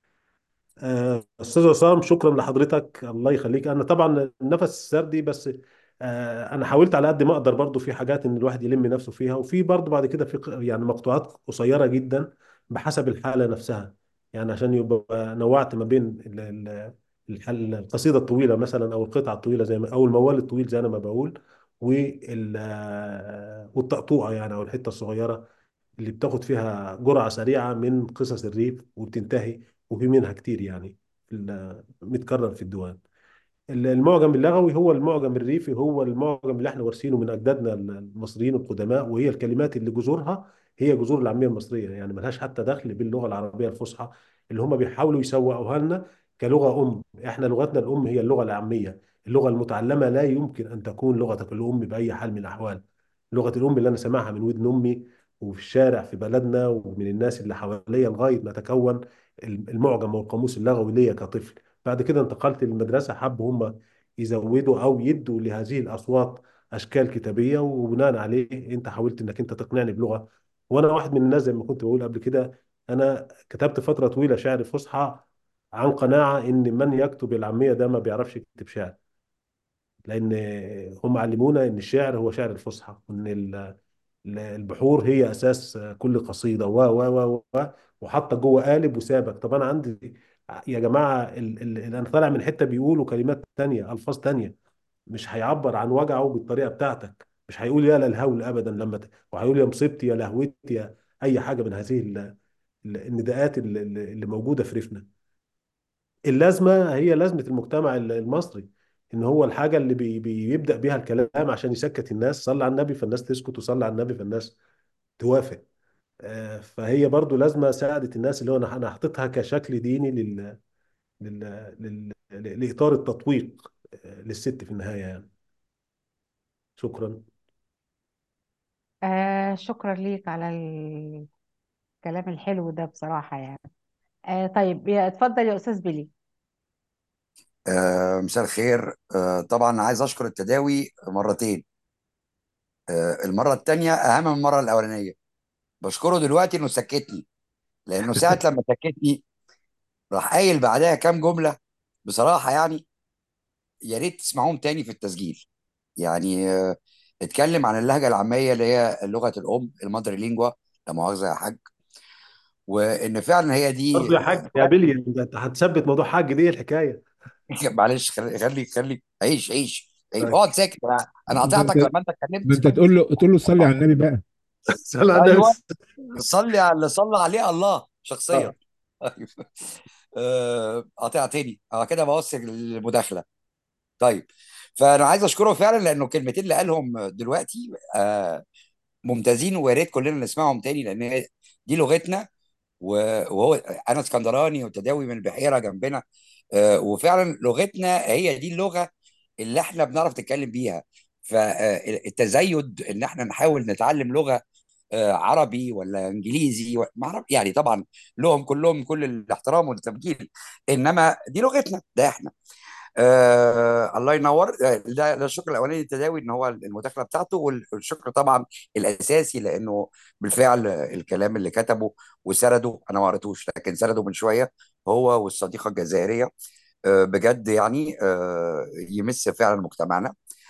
آه، استاذ عصام، شكرا لحضرتك، الله يخليك. انا طبعا النفس السردي بس، آه، انا حاولت على قد ما اقدر برضو في حاجات ان الواحد يلم نفسه فيها، وفي برضو بعد كده في ق- يعني مقطوعات قصيره جدا بحسب الحاله نفسها. يعني عشان يبقى نوعت ما بين ال- ال- الحل- القصيده الطويله مثلا، او القطعه الطويله زي ما، او الموال الطويل زي انا ما بقول، وال آه، والتقطوعه يعني، او الحته الصغيره اللي بتاخد فيها جرعة سريعة من قصص الريف وبتنتهي. وفي منها كتير يعني، في ال- متكرر في الديوان. المعجم اللغوي هو المعجم الريفي، هو المعجم اللي احنا وارثينه من اجدادنا المصريين القدماء، وهي الكلمات اللي جذورها هي جذور العاميه المصريه، يعني ملهاش حتى دخل باللغه العربيه الفصحى اللي هم بيحاولوا يسوقوها لنا كلغه ام. احنا لغتنا الام هي اللغه العاميه، اللغه المتعلمه لا يمكن ان تكون لغتك الام باي حال من الاحوال. لغه الام اللي انا سامعها من ودن امي، وفي الشارع في بلدنا، ومن الناس اللي حواليا، لغايه ما تكون المعجم والقاموس اللغوي ليا كطفل. بعد كده انتقلت للمدرسة، حبوا هم يزودوا أو يدوا لهذه الأصوات أشكال كتابية، وبناء عليه أنت حاولت إنك أنت تقنعني بلغة. وأنا واحد من الناس زي ما كنت بقول قبل كده، أنا كتبت فترة طويلة شعر فصحى عن قناعة إن من يكتب العامية ده ما بيعرفش يكتب شعر، لأن هم علمونا إن الشعر هو شعر الفصحى، وإن ال- البحور هي اساس كل قصيده و و و و وحاطه جوه قالب وسابك. طب انا عندي يا جماعه، ال- ال- ال- انا طالع من حته بيقولوا كلمات تانية، الفاظ تانية، مش هيعبر عن وجعه بالطريقه بتاعتك. مش هيقول يا للهول ابدا لما ت... وهيقول يا مصيبتي يا لهوتي يا اي حاجه من هذه ال- ال- النداءات اللي, اللي موجوده في ريفنا. اللازمه هي لازمه المجتمع ال- المصري، ان هو الحاجه اللي بي بيبدا بيها الكلام عشان يسكت الناس. صلى على النبي فالناس تسكت، وصلى على النبي فالناس توافق. آه، فهي برضو لازمه ساعدت الناس، اللي هو انا انا حاططها كشكل ديني لل... لل... لل... لاطار التطويق آه، للست في النهايه يعني. شكرا. آه شكرا ليك على الكلام الحلو ده بصراحة يعني. آه طيب، يا- اتفضل يا أستاذ بيلي. آه مساء الخير. آه طبعا عايز اشكر التداوي مرتين. آه المره الثانيه اهم من المره الاولانيه. بشكره دلوقتي انه سكتني، لانه ساعه لما سكتني راح قايل بعدها كام جمله بصراحه يعني يا ريت تسمعوهم تاني في التسجيل. يعني آه اتكلم عن اللهجه العاميه اللي هي لغه الام، المادر لينجوا، لا مؤاخذه يا حاج، وان فعلا هي دي. برضو يا حاج يا بيلي، انت هتثبت موضوع حاج دي الحكايه. معلش، خلي خلي خلي عيش عيش عيش، طيب. اقعد ساكت. انا أنا ده قطعتك انت لما انت ده اتكلمت. انت تقول له تقول له صلي على النبي بقى. صلى على النبي. ايوه، صلي على اللي صلى عليه الله شخصيا. اه طيب. آه، قاطعتني اه كده بوصل المداخله. طيب، فانا عايز اشكره فعلا لانه الكلمتين اللي قالهم دلوقتي آه، ممتازين، ويا ريت كلنا نسمعهم تاني، لان هي دي لغتنا. و- وهو انا اسكندراني وتداوي من البحيره جنبنا. آه، وفعلا لغتنا هي دي اللغه اللي احنا بنعرف نتكلم بيها. فالتزايد ان احنا نحاول نتعلم لغه آه، عربي ولا انجليزي و- ما اعرف يعني، طبعا لهم كلهم كل الاحترام والتبجيل، انما دي لغتنا، ده احنا. آه الله ينور. آه، ده ده الشكر الاولاني للتداوي ان هو المداخله بتاعته، والشكر طبعا الاساسي لانه بالفعل الكلام اللي كتبه وسرده، انا ما قريتوش لكن سرده من شويه، هو والصديقه الجزائريه. آه بجد يعني آه يمس فعلا مجتمعنا.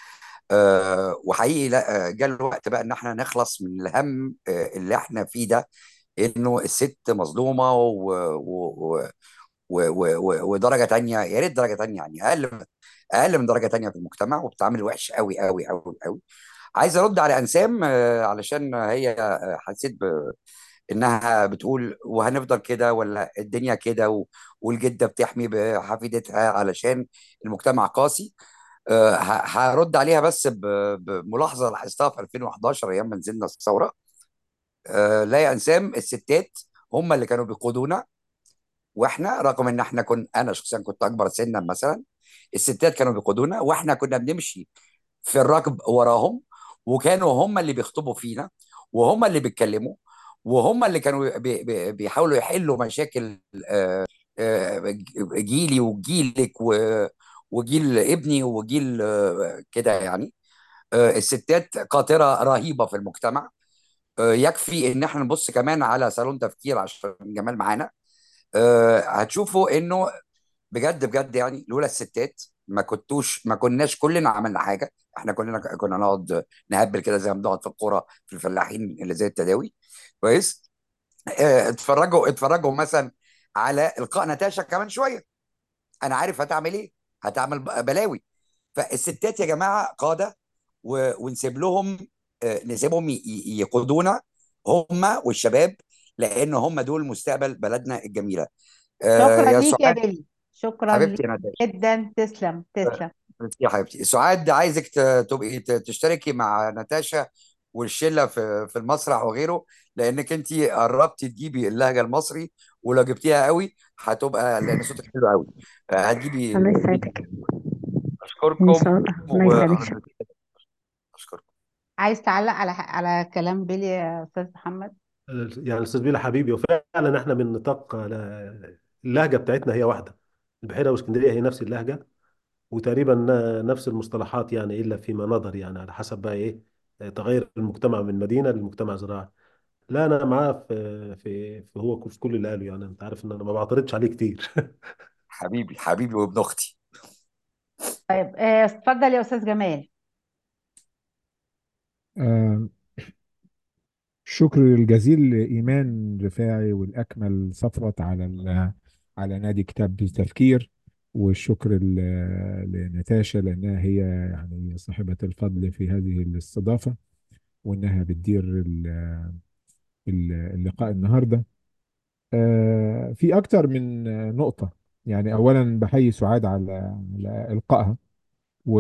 آه، وحقيقي لا، آه، جاء الوقت بقى ان احنا نخلص من الهم آه، اللي احنا فيه ده، انه الست مظلومه و... و... و... و... و... ودرجه تانية، يا ريت درجه تانية، يعني اقل اقل من درجه تانية في المجتمع، وبتعامل وحش قوي قوي قوي قوي. عايز ارد على انسام آه، علشان هي آه، حسيت ب... انها بتقول وهنفضل كده ولا الدنيا كده و... والجده بتحمي بحفيدتها علشان المجتمع قاسي. آه، ه- هرد عليها بس ب- بملاحظه لاحظتها في ألفين وحداشر ايام ما نزلنا الثوره. آه، لا يا انسام، الستات هم اللي كانوا بيقودونا، واحنا رغم ان احنا كنا، انا شخصيا كنت اكبر سنا مثلا، الستات كانوا بيقودونا واحنا كنا بنمشي في الركب وراهم، وكانوا هم اللي بيخطبوا فينا، وهم اللي بيتكلموا، وهم اللي كانوا بي بي بيحاولوا يحلوا مشاكل آه، آه، جيلي وجيلك و- وجيل ابني وجيل آه، كده يعني. آه، الستات قاطرة رهيبة في المجتمع. آه، يكفي ان احنا نبص كمان على صالون تفكير عشان جمال معانا. آه، هتشوفوا انه بجد بجد يعني لولا الستات ما كنتوش ما كناش كلنا عملنا حاجه. احنا كلنا ك- كنا نقعد نهبل كده زي ما بنقعد في القرى في الفلاحين اللي زي التداوي. كويس. آه، اتفرجوا اتفرجوا مثلا على القاء نتاشا كمان شويه، انا عارف هتعمل ايه، هتعمل ب- بلاوي. فالستات يا جماعه قاده، و- ونسيب لهم، آه، نسيبهم ي- ي- يقودونا، هم والشباب، لان هم دول مستقبل بلدنا الجميله. آه، شكرا يا ليك يا سعاد، بيلي، شكرا ليك حبيبتي يا نتاشا. جدا، تسلم تسلم. يا حبيبتي سعاد، عايزك ت- تبقي ت- تشتركي مع ناتاشا والشله في في المسرح وغيره، لانك انت قربتي تجيبي اللهجه المصري، ولو جبتيها قوي هتبقى، لان صوتك حلو قوي، هتجيبي الله ال- يسعدك. إن اشكركم شاء الله، الله يسعدك. شكرا. واشكركم. عايز تعلق على على كلام بيلي يا استاذ محمد؟ يعني الاستاذ بيلا حبيبي، وفعلا احنا من نطاق لا- اللهجه بتاعتنا هي واحده. البحيره واسكندريه هي نفس اللهجه، وتقريبا ن- نفس المصطلحات، يعني الا فيما نظر، يعني على حسب بقى ايه تغير المجتمع من مدينه لمجتمع زراعي. لا انا معاه في في في هو في كل اللي قاله، يعني انت عارف ان انا ما بعترضش عليه كتير. حبيبي حبيبي وابن اختي. طيب آه، اتفضل يا استاذ جمال. آه الشكر الجزيل لإيمان رفاعي والأكمل صفوت على ال- على نادي كتاب تفكير. والشكر ل- لنتاشا لأنها هي يعني صاحبة الفضل في هذه الاستضافة، وإنها بتدير ال- ال- اللقاء النهاردة. آه في أكتر من نقطة. يعني أولا بحيي سعاد على على إلقائها، و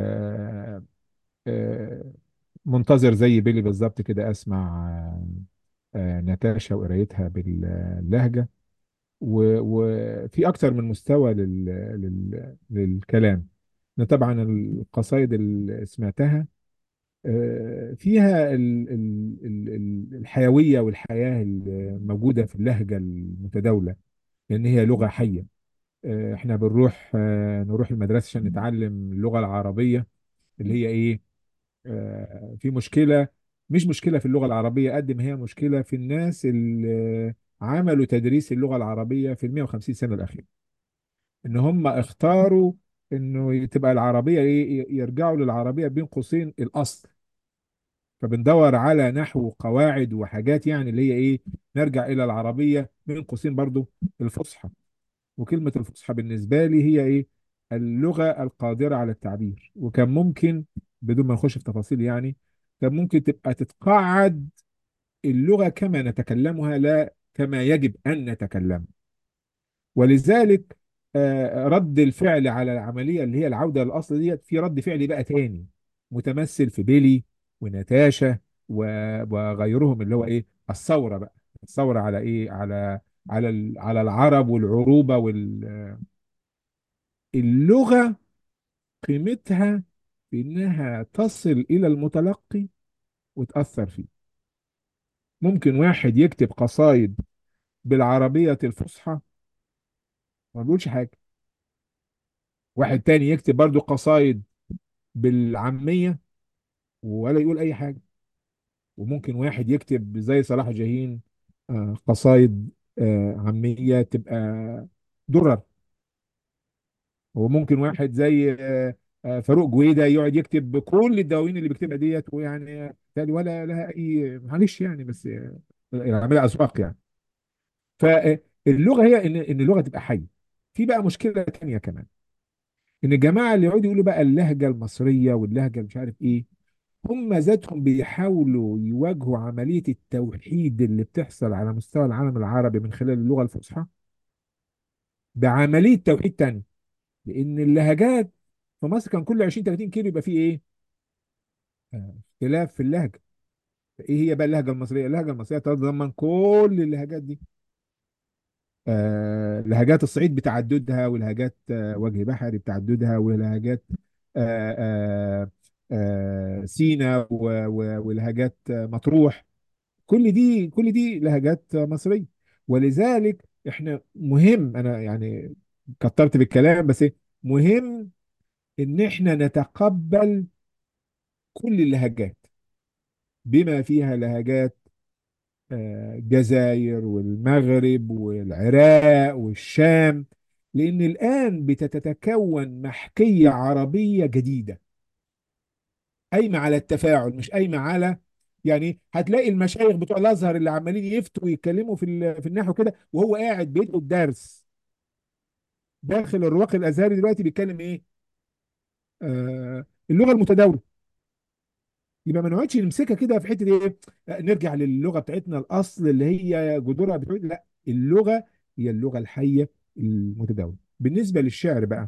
آه، منتظر زي بيلي بالظبط كده أسمع آه، آه، نتاشا وقرايتها باللهجة. و- وفي أكتر من مستوى لل... لل... للكلام. أنا طبعا القصايد اللي سمعتها آه، فيها ال... ال... ال... ال- الحيوية والحياة الموجودة في اللهجة المتداولة، لأن هي لغة حية. آه، احنا بنروح آه، نروح المدرسة عشان نتعلم اللغة العربية، اللي هي ايه؟ آه، في مشكلة. مش مشكلة في اللغة العربية قد ما هي مشكلة في الناس اللي عملوا تدريس اللغة العربية في ال مية وخمسين سنة الأخيرة، إن هم اختاروا إنه تبقى العربية إيه، يرجعوا للعربية بين قوسين الأصل. فبندور على نحو قواعد وحاجات، يعني اللي هي إيه، نرجع إلى العربية بين قوسين برضو الفصحى. وكلمة الفصحى بالنسبة لي هي إيه؟ اللغة القادرة على التعبير. وكان ممكن، بدون ما نخش في تفاصيل يعني، كان ممكن تبقى تتقاعد اللغة كما نتكلمها لا كما يجب أن نتكلم. ولذلك آه، رد الفعل على العملية اللي هي العودة للأصل ديت في رد فعل بقى تاني، متمثل في بيلي وناتاشا و- وغيرهم، اللي هو إيه؟ الثورة بقى. الثورة على إيه؟ على على ال- على العرب والعروبة وال اللغة. قيمتها في إنها تصل إلى المتلقي وتأثر فيه. ممكن واحد يكتب قصايد بالعربية الفصحى ما بيقولش حاجة، واحد تاني يكتب برضو قصايد بالعامية ولا يقول أي حاجة. وممكن واحد يكتب زي صلاح جاهين آه، قصايد آه، عامية تبقى درر. وممكن واحد زي آه، آه، فاروق جويده يقعد يكتب كل الدواوين اللي بيكتبها ديت، ويعني بالتالي ولا لها اي معلش يعني، بس آه، العمليه اسواق يعني. فاللغه هي ان ان اللغه تبقى حيه. في بقى مشكله تانيه كمان، ان الجماعه اللي يقعدوا يقولوا بقى اللهجه المصريه واللهجه مش عارف ايه، هم ذاتهم بيحاولوا يواجهوا عمليه التوحيد اللي بتحصل على مستوى العالم العربي من خلال اللغه الفصحى بعمليه توحيد تاني. لان اللهجات في مصر كان كل عشرين تلاتين كيلو يبقى فيه ايه؟ آه، اختلاف في اللهجه. ايه هي بقى اللهجه المصريه؟ اللهجه المصريه تتضمن كل اللهجات دي. آه لهجات الصعيد بتعددها، ولهجات آه وجه بحري بتعددها، ولهجات آه آه آه سينا و- و- ولهجات آه مطروح. كل دي كل دي لهجات آه مصريه. ولذلك احنا مهم، انا يعني كترت بالكلام بس إيه؟ مهم ان احنا نتقبل كل اللهجات بما فيها لهجات آه، الجزائر والمغرب والعراق والشام، لأن الآن بتتكون محكية عربية جديدة قايمة على التفاعل، مش قايمة على يعني. هتلاقي المشايخ بتوع الأزهر اللي عمالين يفتوا ويتكلموا في ال- في النحو كده، وهو قاعد بيدعو الدرس داخل الرواق الأزهري دلوقتي بيتكلم إيه؟ آه اللغة المتداولة. يبقى ما نقعدش نمسكها كده في حته ايه، لا، نرجع للغه بتاعتنا الاصل اللي هي جذورها بتقول لا، اللغه هي اللغه الحيه المتداوله. بالنسبه للشعر بقى،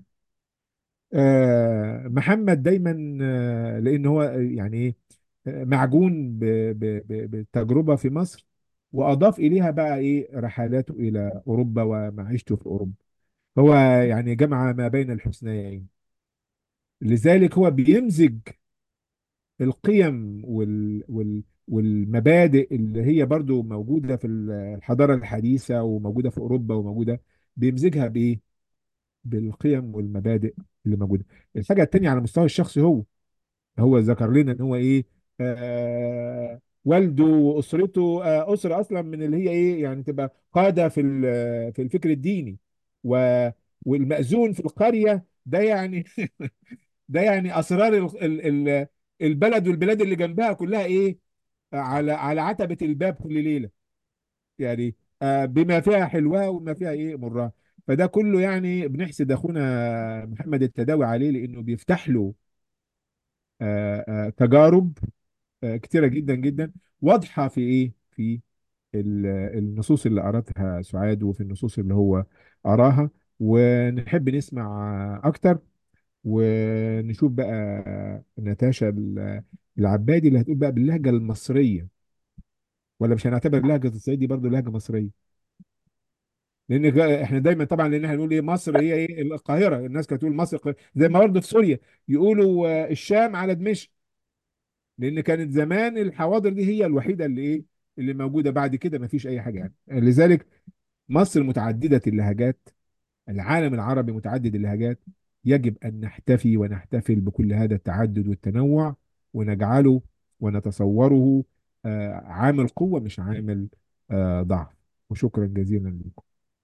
آه محمد دايما آه لان هو يعني ايه، آه، معجون ب- ب- ب- بالتجربه في مصر، واضاف اليها بقى ايه رحلاته الى اوروبا ومعيشته في اوروبا. هو يعني جمع ما بين الحسنيين. لذلك هو بيمزج القيم وال وال والمبادئ اللي هي برضو موجودة في الحضارة الحديثة وموجودة في أوروبا وموجودة، بيمزجها بإيه؟ بالقيم والمبادئ اللي موجودة. الحاجة التانية على المستوى الشخصي، هو هو ذكر لنا إن هو إيه، آه والده وأسرته آه أسرة أصلا من اللي هي إيه يعني تبقى قادة في ال- في الفكر الديني، و والمأذون في القرية ده يعني ده يعني اسرار ال- ال- ال- البلد والبلاد اللي جنبها كلها ايه، على على عتبة الباب كل ليلة يعني، آه، بما فيها حلوها وما فيها ايه مرها. فده كله يعني بنحسد اخونا محمد التداوي عليه، لانه بيفتح له آه، آه، تجارب آه، كتيرة جدا جدا، واضحة في ايه، في ال- النصوص اللي قراتها سعاد، وفي النصوص اللي هو قراها. ونحب نسمع اكتر، ونشوف بقى ناتاشا ال- العبادي اللي هتقول بقى باللهجة المصرية، ولا مش هنعتبر لهجة الصعيدي برضو لهجة مصرية؟ لان جا- احنا دايما طبعا، لان احنا نقول ايه مصر هي ايه القاهرة، الناس كانت تقول مصر القاهرة. زي ما برضه في سوريا يقولوا آه، الشام على دمشق، لان كانت زمان الحواضر دي هي الوحيدة اللي ايه اللي موجودة. بعد كده ما فيش اي حاجة يعني. لذلك مصر متعددة اللهجات، العالم العربي متعدد اللهجات. يجب أن نحتفي ونحتفل بكل هذا التعدد والتنوع، ونجعله ونتصوره آه، عامل قوة مش عامل آه، ضعف. وشكرا جزيلا لكم.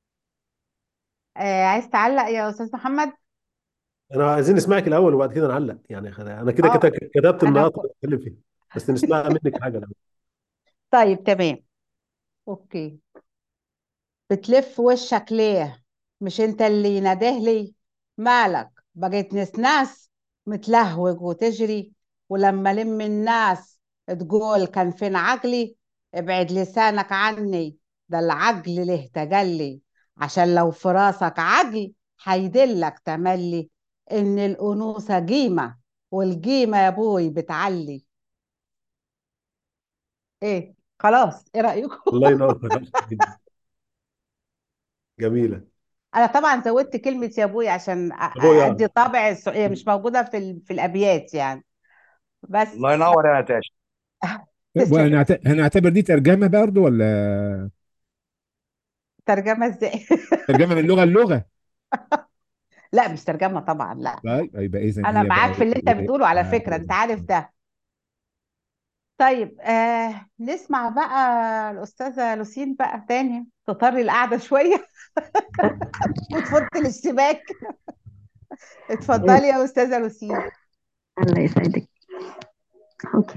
آه عايز تعلق يا استاذ محمد؟ انا عايزين نسمعك الاول وبعد كده نعلق يعني. انا كده اه كده كتبت انا النقاط ك... اللي بتكلم فيها، بس نسمعها منك حاجه الاول. طيب تمام. اوكي. بتلف وشك ليه؟ مش انت اللي ناديه لي؟ مالك بقيت نسناس، متلهوج وتجري، ولما لم الناس تقول كان فين عقلي؟ ابعد لسانك عني، ده العقل له تجلي، عشان لو في راسك عقل هيدلك تملي ان الانوثه قيمه، والقيمه يا ابوي بتعلي. ايه خلاص، ايه رايكم؟ الله ينور. جميله. انا طبعا زودت كلمه يا ابوي عشان أ- أ- ابويا. ادي طابع الس- هي مش موجوده في ال... في الابيات يعني. بس الله ينور يا نتاشا. تسلم يا أستاذ. وهنعت- هنعتبر دي ترجمة برضو، ولا ترجمه ازاي؟ ترجمة من لغة للغة؟ لا مش ترجمه طبعا، لا. طيب يبقى إذا انا هي بقى معاك في إيه اللي انت إيه- بتقوله على آه، فكره، انت عارف ده. طيب آه نسمع بقى الاستاذه لوسين بقى تاني، تطري القعده شويه وتفض الاشتباك. اتفضلي يا استاذه روسين. الله يسعدك. اوكي.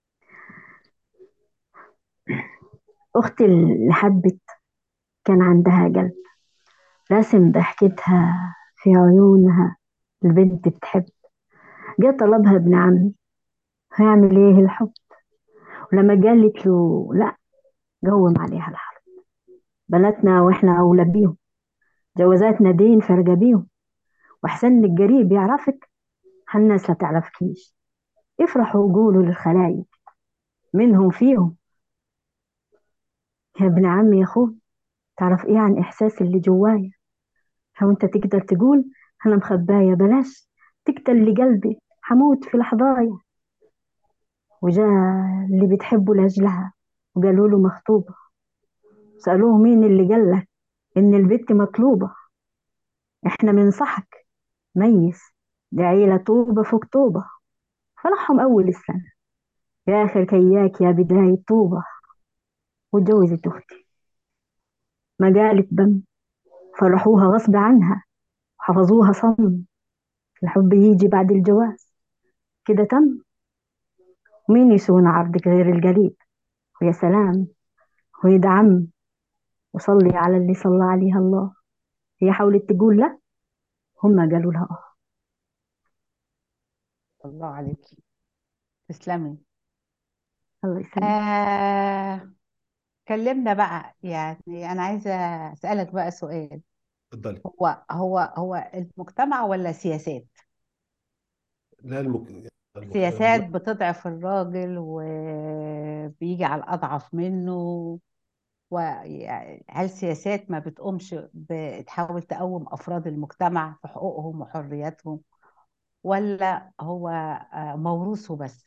اختي اللي حبت كان عندها قلب راسم ضحكتها في عيونها، البنت بتحب. جه طلبها ابن عمي، هيعمل ايه الحب؟ ولما قالت له لا، قوم عليها الحرب. بناتنا واحنا اولى بيهم، جوازاتنا دين فرقة بيهم، واحسن لك قريب يعرفك، هالناس لا تعرفكيش. افرحوا وقولوا للخلايق منهم فيهم، يا ابن عمي يا اخوي، تعرف ايه عن احساس اللي جوايا؟ لو انت تقدر تقول انا مخبايا، بلاش تقتل لي قلبي، حموت في لحظايا. وجاء اللي بتحبه لاجلها وقالوا له مخطوبة، سألوه مين اللي قال لك ان البت مطلوبة؟ احنا بنصحك ميز، دي عيلة طوبة فوق طوبة. فرحهم اول السنة، يا اخر كياك يا بداية طوبة. واتجوزت اختي، ما قالت بم، فرحوها غصب عنها وحفظوها صم. الحب يجي بعد الجواز، كده تم. مين يسون عرضك غير القريب؟ ويا سلام، ويدعم وصلي على اللي صلى عليها الله. هي حاولت تقول لا، هم قالوا لها اه. الله عليكي، تسلمي. الله يسلمك. آه كلمنا بقى، يعني انا عايزه اسالك بقى سؤال. اتفضلي. هو هو هو المجتمع ولا سياسات؟ لا المك... المك... سياسات بتضعف الراجل وبيجي على الأضعف منه، وهل سياسات ما بتقومش بتحاول تقوم أفراد المجتمع في حقوقهم وحرياتهم، ولا هو آه، موروثه بس؟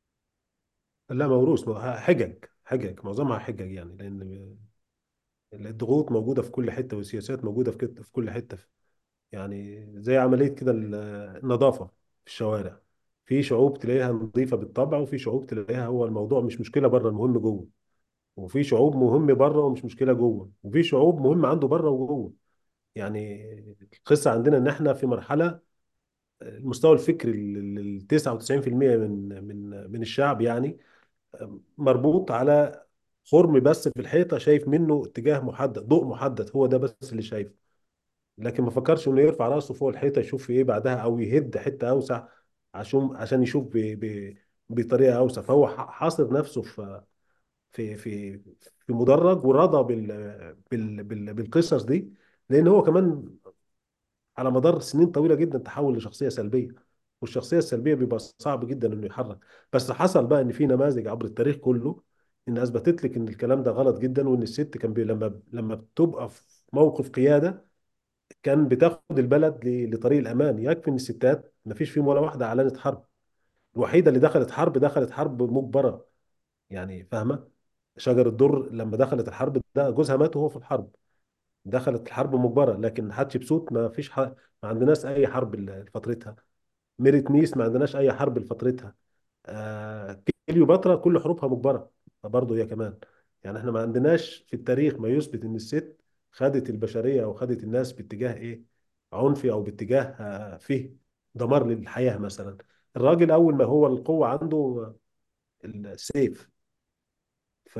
لا موروث، حجج حجج معظمها حجج، يعني لان الضغوط موجوده في كل حته والسياسات موجوده في كت- في كل حته. يعني زي عمليه كده ال- النظافه في الشوارع. في شعوب تلاقيها نظيفه بالطبع، وفي شعوب تلاقيها هو الموضوع مش مشكله بره، المهم جوه. وفي شعوب مهم بره ومش مشكله جوه، وفي شعوب مهم عنده بره وجوه. يعني القصه عندنا ان احنا في مرحله المستوى الفكري ال تسعة وتسعين في المية من من من الشعب يعني مربوط على خرم بس في الحيطه، شايف منه اتجاه محدد، ضوء محدد، هو ده بس اللي شايفه. لكن ما فكرش انه يرفع راسه فوق الحيطه يشوف في ايه بعدها، او يهد حته اوسع عشان عشان يشوف ب... ب... بطريقه اوسع. فهو ح- حاصر نفسه في في في في مدرج، ورضى بال... بال... بال... بالقصص دي، لان هو كمان على مدار سنين طويله جدا تحول لشخصيه سلبيه. والشخصيه السلبيه بيبقى صعب جدا انه يحرك. بس حصل بقى ان في نماذج عبر التاريخ كله ان اثبتت لك ان الكلام ده غلط جدا، وان الست كان بي لما لما بتبقى في موقف قياده كان بتاخد البلد ل- لطريق الامان. يكفي ان الستات ما فيش فيهم ولا واحده اعلنت حرب. الوحيده اللي دخلت حرب دخلت حرب مجبره، يعني فاهمه. شجر الدر لما دخلت الحرب ده جوزها مات وهو في الحرب. دخلت الحرب مجبره. لكن حتشبسوت ما فيش ح... ما عندناش اي حرب لفترتها. ميريت نيس ما عندناش اي حرب لفترتها. آه كليوباترا كل حروبها مجبره برضه هي كمان. يعني احنا ما عندناش في التاريخ ما يثبت ان الست خدت البشريه او خدت الناس باتجاه ايه، عنفي، او باتجاه آه فيه دمار للحياه مثلا. الراجل اول ما هو القوه عنده السيف، ف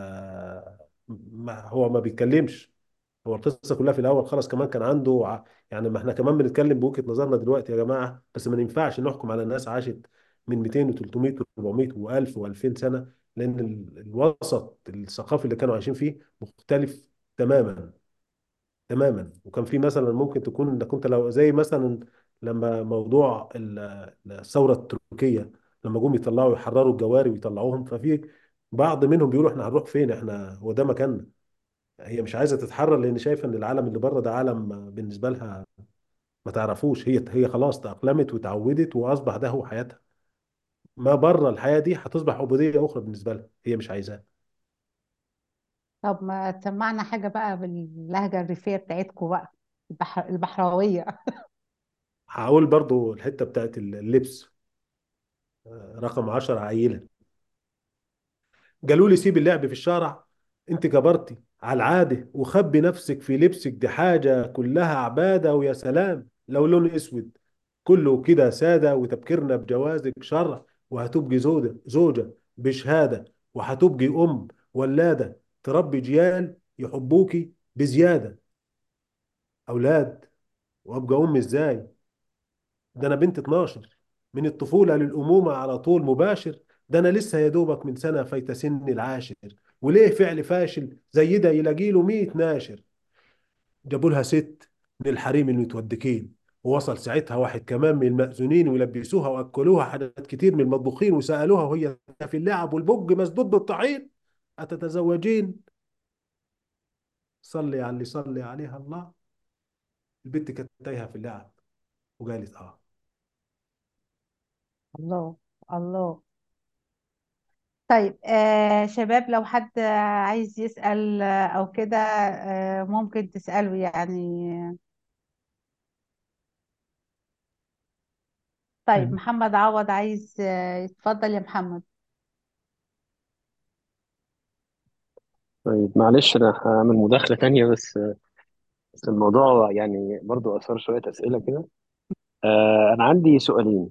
ما هو ما بيتكلمش. هو القصه كلها في الاول خلاص كمان كان عنده ع- يعني ما احنا كمان بنتكلم بوجهه نظرنا دلوقتي يا جماعه، بس ما ينفعش نحكم على الناس عاشت من مئتين و300 و400 و1000 و2000 سنه، لان ال- الوسط الثقافي اللي كانوا عايشين فيه مختلف تماما تماما. وكان في مثلا ممكن تكون انك انت لو زي مثلا لما موضوع ال- الثوره التركيه، لما جم يطلعوا يحرروا الجواري ويطلعوهم، ففي بعض منهم بيقولوا احنا هنروح فين، احنا هو ده مكاننا. هي مش عايزه تتحرر لان شايفه ان العالم اللي بره ده عالم بالنسبه لها ما تعرفوش. هي هي خلاص تأقلمت وتعودت واصبح ده هو حياتها. ما بره الحياه دي هتصبح عبوديه اخرى بالنسبه لها هي مش عايزاها. طب ما تسمعنا حاجة بقى باللهجة الريفية بتاعتكم بقى، البحر البحراوية. هقول برضو الحته بتاعت اللبس. آه، رقم عشرة عيله. قالوا لي سيب اللعب في الشارع، انت كبرتي على العاده، وخبي نفسك في لبسك، دي حاجه كلها عباده ويا سلام. لو لون اسود كله كده ساده، وتبكرنا بجوازك شرع، وهتبقي زوجه زوجه بشهاده، وهتبقي ام ولاده تربي جيال يحبوكي بزياده. اولاد، وابقى ام ازاي؟ ده انا بنت اتناشر، من الطفوله للامومه على طول مباشر. ده انا لسه يا دوبك من سنه فايت سن العاشر، وليه فعل فاشل زي ده يلاقي له مية ناشر. جابوا لها ست من الحريم المتودكين، ووصل ساعتها واحد كمان من المأذونين، ولبسوها واكلوها حاجات كتير من المطبوخين، وسالوها وهي في اللعب والبج مسدود بالطحين: اتتزوجين؟ صلي على اللي صلي عليها الله. البنت كانت تايهه في اللعب وقالت اه. الله. الله. طيب آه شباب، لو حد عايز يسأل آه، أو كده آه ممكن تسأله يعني. طيب محمد عوض عايز آه يتفضل يا محمد. طيب معلش انا هعمل مداخلة تانية، بس بس الموضوع يعني برضو اثار شوية اسئلة كده. آه انا عندي سؤالين.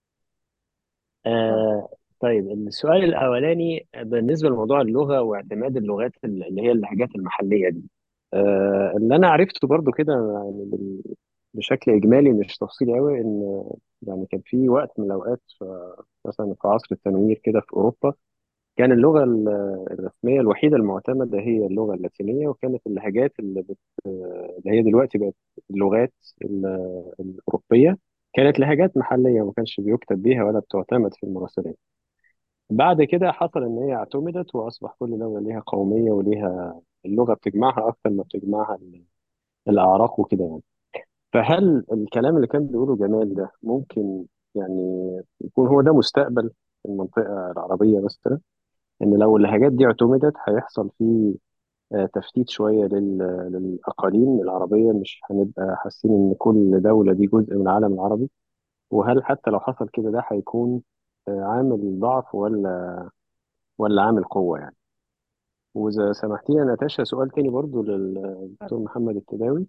اتفضل. آه طيب السؤال الاولاني بالنسبة لموضوع اللغة واعتماد اللغات اللي هي اللهجات المحلية دي. آه اللي انا عرفته برضو كده يعني بال- بشكل اجمالي مش تفصيلي قوي، ان يعني كان في وقت من الاوقات في مثلا في عصر التنوير كده في اوروبا، كان اللغة ال- الرسمية الوحيدة المعتمدة هي اللغة اللاتينية، وكانت اللهجات اللي, بت... اللي هي دلوقتي بقت اللغات ال- الأوروبية كانت لهجات محلية، ما كانش بيكتب بيها ولا بتعتمد في المراسلات. بعد كده حصل إن هي اعتمدت، وأصبح كل دولة ليها قومية وليها اللغة بتجمعها أكثر ما بتجمعها ال- الأعراق وكده يعني. فهل الكلام اللي كان بيقوله جمال ده ممكن يعني يكون هو ده مستقبل المنطقة العربية مثلا؟ ان لو اللهجات دي اعتمدت هيحصل فيه آه، تفتيت شويه لل- للاقاليم العربيه، مش هنبقى حاسين ان كل دوله دي جزء من العالم العربي؟ وهل حتى لو حصل كده ده هيكون آه، عامل ضعف ولا ولا عامل قوه يعني؟ واذا سمحتي يا ناتاشا سؤال تاني برضو للدكتور محمد التداوي.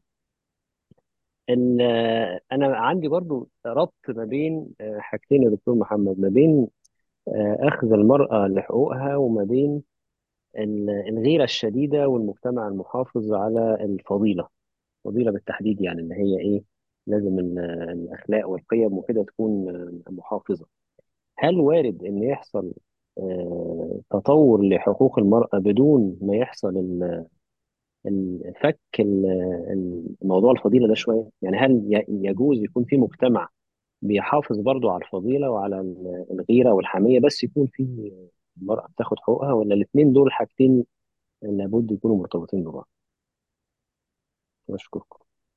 ان آه، انا عندي برضو ربط ما بين آه، حاجتين يا دكتور محمد، ما بين آه، اخذ المراه لحقوقها، وما بين ال- الغيرة الشديدة والمجتمع المحافظ على الفضيلة. فضيلة بالتحديد يعني اللي هي إيه؟ لازم ال- الأخلاق والقيم وكده تكون محافظة. هل وارد إن يحصل آه، تطور لحقوق المرأة بدون ما يحصل ال- ال- فك ال- الموضوع الفضيلة ده شوية؟ يعني هل ي- يجوز يكون في مجتمع بيحافظ برضو على الفضيلة وعلى ال- الغيرة والحمية، بس يكون في المرأة بتاخد حقوقها، ولا الاثنين دول حاجتين لابد يكونوا مرتبطين ببعض؟ بشكركم.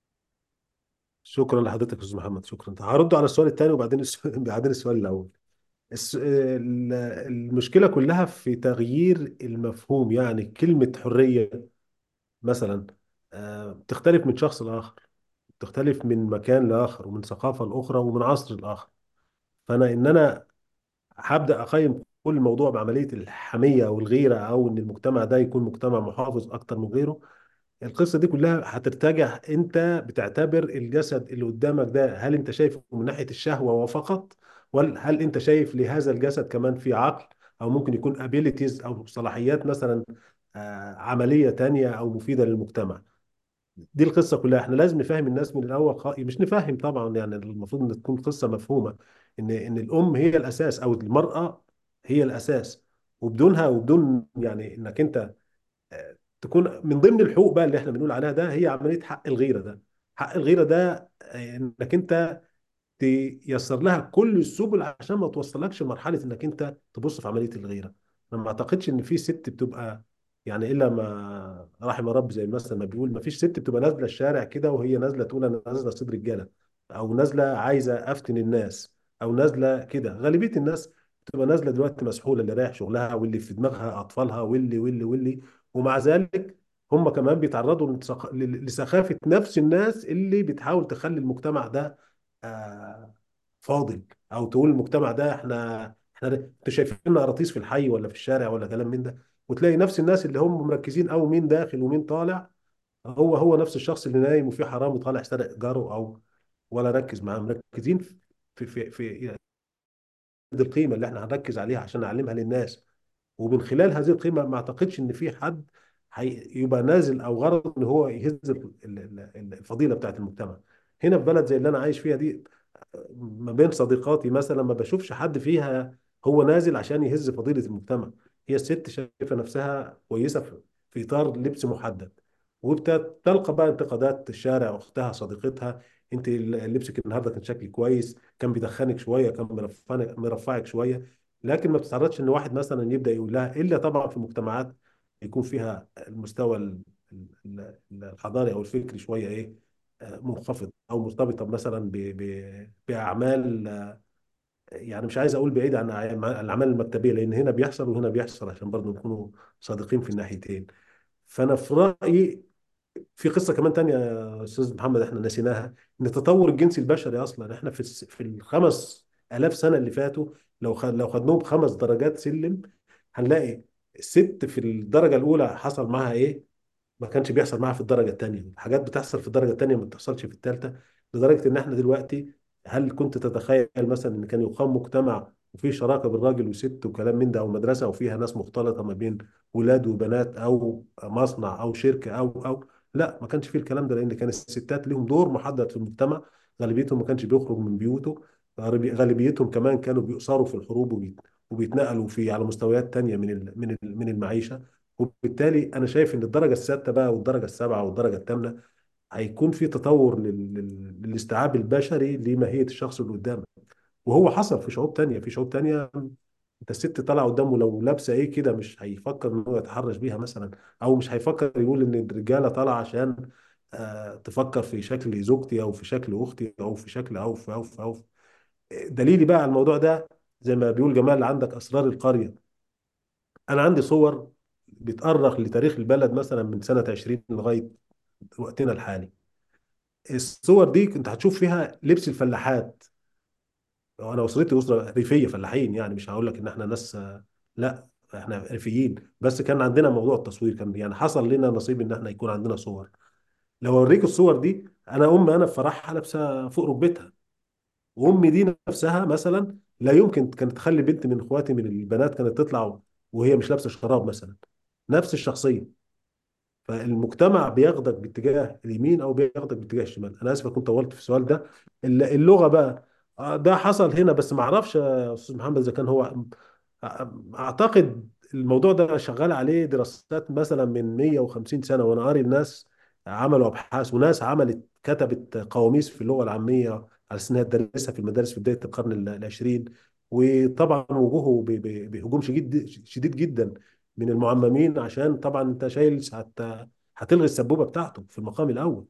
شكرا لحضرتك يا استاذ محمد، شكرا. هرد على السؤال الثاني وبعدين السؤال بعدين السؤال الاول. الس- ال- المشكله كلها في تغيير المفهوم. يعني كلمه حريه مثلا آه، بتختلف من شخص لاخر، بتختلف من مكان لاخر، ومن ثقافه لاخرى، ومن عصر لاخر. فانا ان انا هبدا اقيم كل الموضوع بعمليه الحميه او الغيره، او ان المجتمع ده يكون مجتمع محافظ اكتر من غيره. القصة دي كلها هترتجع انت بتعتبر الجسد اللي قدامك ده، هل انت شايفه من ناحية الشهوة وفقط، ولا هل انت شايف لهذا الجسد كمان في عقل، او ممكن يكون ابيليتيز او صلاحيات مثلا آه، عملية تانية او مفيدة للمجتمع. دي القصة كلها. احنا لازم نفهم الناس من الاول خ... مش نفهم طبعا، يعني المفروض ان تكون قصة مفهومة، ان ان الام هي الاساس، او المرأة هي الاساس. وبدونها، وبدون يعني انك انت تكون من ضمن الحقوق بقى اللي احنا بنقول عليها، ده هي عمليه حق الغيره ده. حق الغيره ده آه، انك انت تيسر لها كل السبل عشان ما توصلكش لمرحله انك انت تبص في عمليه الغيره. انا ما اعتقدش ان في ست بتبقى، يعني الا ما رحم رب، زي مثلا ما بيقول ما فيش ست بتبقى نازله الشارع كده وهي نازله تقول انا نازله اصيد رجاله، او نازله عايزه افتن الناس، او نازله كده. غالبيه الناس بتبقى نازله دلوقتي مسحوله، اللي رايح شغلها، واللي في دماغها اطفالها، واللي واللي واللي ومع ذلك هم كمان بيتعرضوا لسخ- لسخافه نفس الناس اللي بتحاول تخلي المجتمع ده آه، فاضل، او تقول المجتمع ده احنا احنا انتوا شايفيننا قراطيس في الحي ولا في الشارع ولا كلام من ده. وتلاقي نفس الناس اللي هم مركزين قوي مين داخل ومين طالع، هو هو نفس الشخص اللي نايم وفي حرامي طالع سرق جاره، او ولا اركز معاهم، مركزين في في في دي القيمه اللي احنا هنركز عليها عشان نعلمها للناس. ومن خلال هذه القيمه ما اعتقدش ان في حد هيبقى نازل او غرض ان هو يهز ال- ال- ال- الفضيله بتاعت المجتمع. هنا في بلد زي اللي انا عايش فيها دي، ما بين صديقاتي مثلا ما بشوفش حد فيها هو نازل عشان يهز فضيله المجتمع. هي الست شايفه نفسها كويسه في في اطار لبس محدد، وبتلقى بقى انتقادات الشارع، اختها صديقتها: انت لبسك النهارده كان شكلي كويس، كان بيدخنك شويه، كان مرفعك مرفعك شويه. لكن ما بتتعرضش ان واحد مثلا يبدا يقول لها، الا طبعا في مجتمعات يكون فيها المستوى ال- ال- الحضاري او الفكري شويه ايه، آه، منخفض، او مرتبطه مثلا ب- ب- باعمال، آه، يعني مش عايز اقول بعيد عن أعمال- الاعمال المكتبيه، لان هنا بيحصل وهنا بيحصل، عشان برضه نكونوا صادقين في الناحيتين. فانا في رايي في قصه كمان تانية يا استاذ محمد احنا نسيناها: ان التطور الجنسي البشري اصلا احنا في الس- في الخمس آلاف سنه اللي فاتوا، لو خد لو خدناهم خمس درجات سلم، هنلاقي الست في الدرجه الاولى حصل معاها ايه ما كانش بيحصل معاها في الدرجه الثانيه، حاجات بتحصل في الدرجه الثانيه ما بتحصلش في الثالثه. لدرجه ان احنا دلوقتي، هل كنت تتخيل مثلا ان كان يقام مجتمع وفيه شراكه بين راجل وست وكلام من ده، او مدرسه وفيها ناس مختلطه ما بين ولاد وبنات، او مصنع او شركه او او لا، ما كانش فيه الكلام ده، لان كان الستات ليهم دور محدد في المجتمع. غالبيتهم ما كانش بيخرج من بيوته، غالبي- غالبيتهم كمان كانوا بيؤثروا في الحروب وبيت- وبيتنقلوا في على مستويات تانية من ال- من ال- من المعيشه. وبالتالي انا شايف ان الدرجه السادسه بقى والدرجه السابعه والدرجه الثامنه هيكون في تطور لل- لل- للاستيعاب البشري لماهيه الشخص اللي قدامك. وهو حصل في شعوب تانية، في شعوب تانية انت الست طالعه قدامه لو لابسه ايه كده مش هيفكر ان هو يتحرش بيها مثلا، او مش هيفكر يقول ان الرجاله طالعه عشان آه تفكر في شكل زوجتي او في شكل اختي او في شكل او في او في او في. دليلي بقى على الموضوع ده، زي ما بيقول جمال عندك اسرار القريه. انا عندي صور بتأرخ لتاريخ البلد مثلا من سنة عشرين لغاية وقتنا الحالي. الصور دي كنت هتشوف فيها لبس الفلاحات. وانا اسرتي اسره ريفيه فلاحين، يعني مش هقول لك ان احنا ناس، لا احنا ريفيين، بس كان عندنا موضوع التصوير، كان يعني حصل لنا نصيب ان احنا يكون عندنا صور. لو اوريك الصور دي، انا امي انا في فرحها لابسه فوق ركبتها، وامي دي نفسها مثلا لا يمكن كانت تخلي بنت من اخواتي من البنات كانت تطلع وهي مش لابسه شراب مثلا. نفس الشخصيه. فالمجتمع بياخدك باتجاه اليمين او بياخدك باتجاه الشمال. انا اسف كنت طولت في السؤال ده. الل- اللغه بقى، آه، ده حصل هنا، بس ما اعرفش يا استاذ محمد اذا كان هو، آه، اعتقد الموضوع ده شغال عليه دراسات مثلا من مية وخمسين سنه، وانا قاري الناس عملوا ابحاث، وناس عملت كتبت قواميس في اللغه العاميه على اساس انها تدرسها في المدارس في بدايه القرن ال- العشرين. وطبعا وجوهه ب- ب- بهجوم شديد شديد جدا من المعممين، عشان طبعا انت شايل هت- هتلغي السبوبه بتاعته في المقام الاول.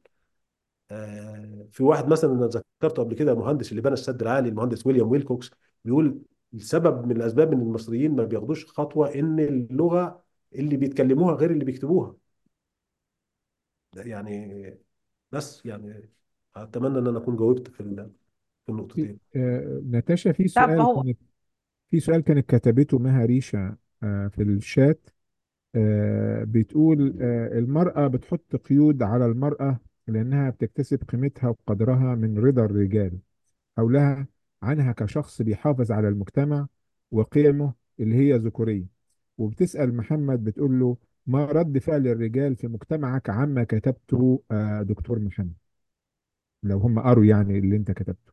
آه، في واحد مثلا انا ذكرته قبل كده، مهندس اللي بنى السد العالي، المهندس ويليام ويلكوكس، بيقول السبب من الاسباب ان المصريين ما بياخدوش خطوه ان اللغه اللي بيتكلموها غير اللي بيكتبوها. ده يعني، بس يعني اتمنى ان انا اكون جاوبت في ال- في في النقطتين. آه، ناتاشا، في طب سؤال هو كانت في سؤال كانت كتبته مها ريشة آه، في الشات. آه، بتقول آه، المرأة بتحط قيود على المرأة لأنها بتكتسب قيمتها وقدرها من رضا الرجال حولها عنها كشخص بيحافظ على المجتمع وقيمه اللي هي ذكورية. وبتسأل محمد بتقول له: ما رد فعل الرجال في مجتمعك عما كتبته آه، دكتور محمد، لو هم قروا يعني اللي انت كتبته؟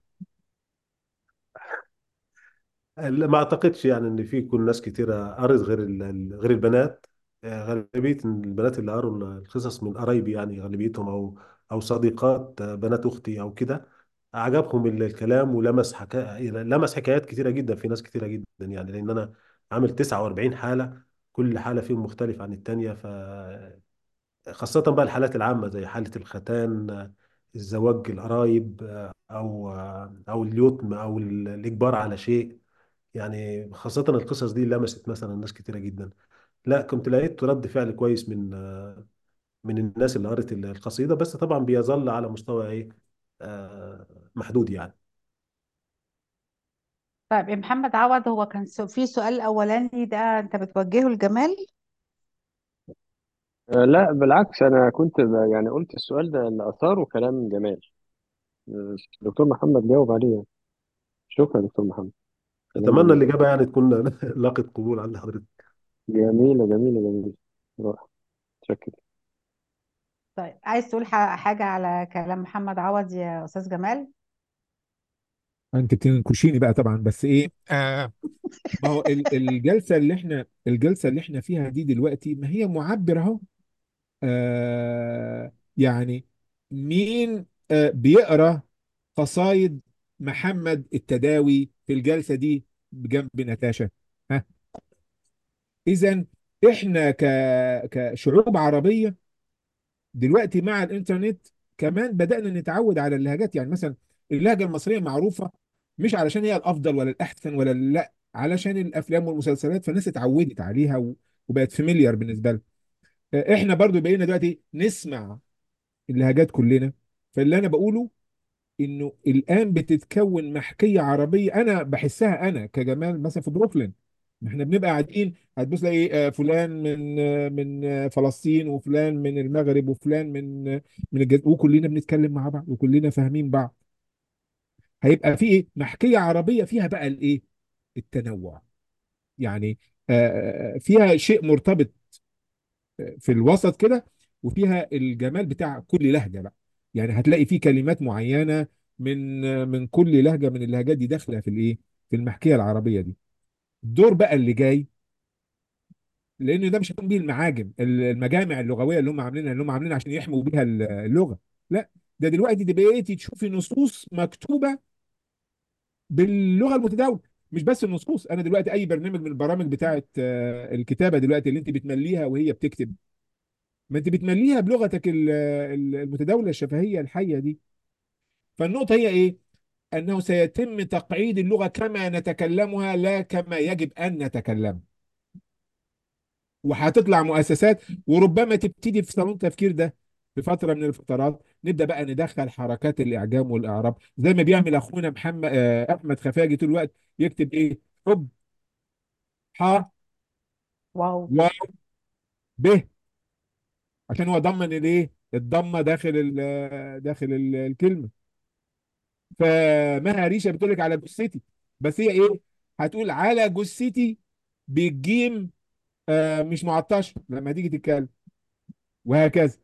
لا، ما اعتقدش يعني ان في يكون ناس كتيره قرت غير ال- ال- غير البنات. آه، غالبيه البنات اللي قروا القصص من قرايبي، يعني غالبيتهم او او صديقات آه، بنات اختي او كده، عجبهم ال- الكلام، ولمس حكا... لمس حكايات كتيره جدا في ناس كتيره جدا، يعني لان انا عامل تسعة وأربعين حاله، كل حاله فيهم مختلف عن التانيه. ف خاصه بقى الحالات العامه زي حاله الختان، آه، الزواج القرايب، آه، او آه، او اليتم، او ال- الاجبار على شيء. يعني خاصة القصص دي لمست مثلا ناس كتيرة جدا. لا، كنت لقيت رد فعل كويس من من الناس اللي قرت القصيدة، بس طبعا بيظل على مستوى ايه، آه، محدود يعني. طيب يا محمد عوض، هو كان سو- في سؤال اولاني ده انت بتوجهه لجمال. آه، لا بالعكس، انا كنت ب- يعني قلت السؤال ده اللي اثاره كلام جمال. دكتور محمد جاوب عليه. شكرا يا دكتور محمد، كلام اتمنى جميل. الاجابه يعني تكون لاقت قبول عند حضرتك. جميلة جميلة جميلة، رائع، شكرا. طيب، عايز تقول ح- حاجة على كلام محمد عوض يا أستاذ جمال؟ انت بتنكشيني بقى طبعا، بس ايه آه ما هو ال- الجلسه اللي احنا الجلسه اللي احنا فيها دي دلوقتي، ما هي معبره اهو. آه يعني مين آه بيقرا قصايد محمد التداوي في الجلسه دي بجنب نتاشا؟ ها، اذا احنا ك كشعوب عربيه دلوقتي مع الانترنت كمان بدأنا نتعود على اللهجات. يعني مثلا اللهجة المصرية معروفة مش علشان هي الأفضل ولا الأحسن ولا لا، علشان الأفلام والمسلسلات، فالناس اتعودت عليها و- وبقت فاميليار بالنسبة لها. آه، احنا برضو بقينا دلوقتي نسمع اللهجات كلنا. فاللي انا بقوله انه الان بتتكون محكيه عربيه، انا بحسها انا كجمال مثلا في بروكلين. ما احنا بنبقى قاعدين هتبص تلاقي آه، فلان من آه، من آه، فلسطين، وفلان من المغرب، وفلان من آه، من الجزائر، وكلنا بنتكلم مع بعض وكلنا فاهمين بعض. هيبقى في ايه محكيه عربيه فيها بقى الايه التنوع. يعني آه، آه، فيها شيء مرتبط في الوسط كده، وفيها الجمال بتاع كل لهجة بقى. يعني هتلاقي في كلمات معينة من من كل لهجة من اللهجات دي داخلة في الايه في المحكية العربية دي. الدور بقى اللي جاي، لان ده مش هتكون بيه المعاجم المجامع اللغوية اللي هم عاملينها، اللي هم عاملينها عشان يحموا بيها اللغة. لا، ده دلوقتي دي بقيتي تشوفي نصوص مكتوبة باللغة المتداولة. مش بس النصوص، انا دلوقتي اي برنامج من البرامج بتاعت آه، الكتابة دلوقتي اللي انت بتمليها وهي بتكتب، ما انت بتمليها بلغتك ال- ال- المتداولة الشفهية الحية دي. فالنقطة هي ايه؟ انه سيتم تقعيد اللغة كما نتكلمها لا كما يجب ان نتكلم. وهتطلع مؤسسات، وربما تبتدي في صالون التفكير ده في فترة من الفترات نبدأ بقى ندخل حركات الإعجام والإعراب زي ما بيعمل أخونا محمد آه، أحمد خفاجي طول الوقت. يكتب إيه؟ حب، ح، واو. و، ب، عشان هو ضمن الإيه؟ الضمة داخل ال- داخل ال- الكلمة. فمها ريشه بتقول لك على جثتي، بس هي ايه؟ هتقول على جثتي بالجيم، آه مش معطشه لما تيجي تتكلم، وهكذا.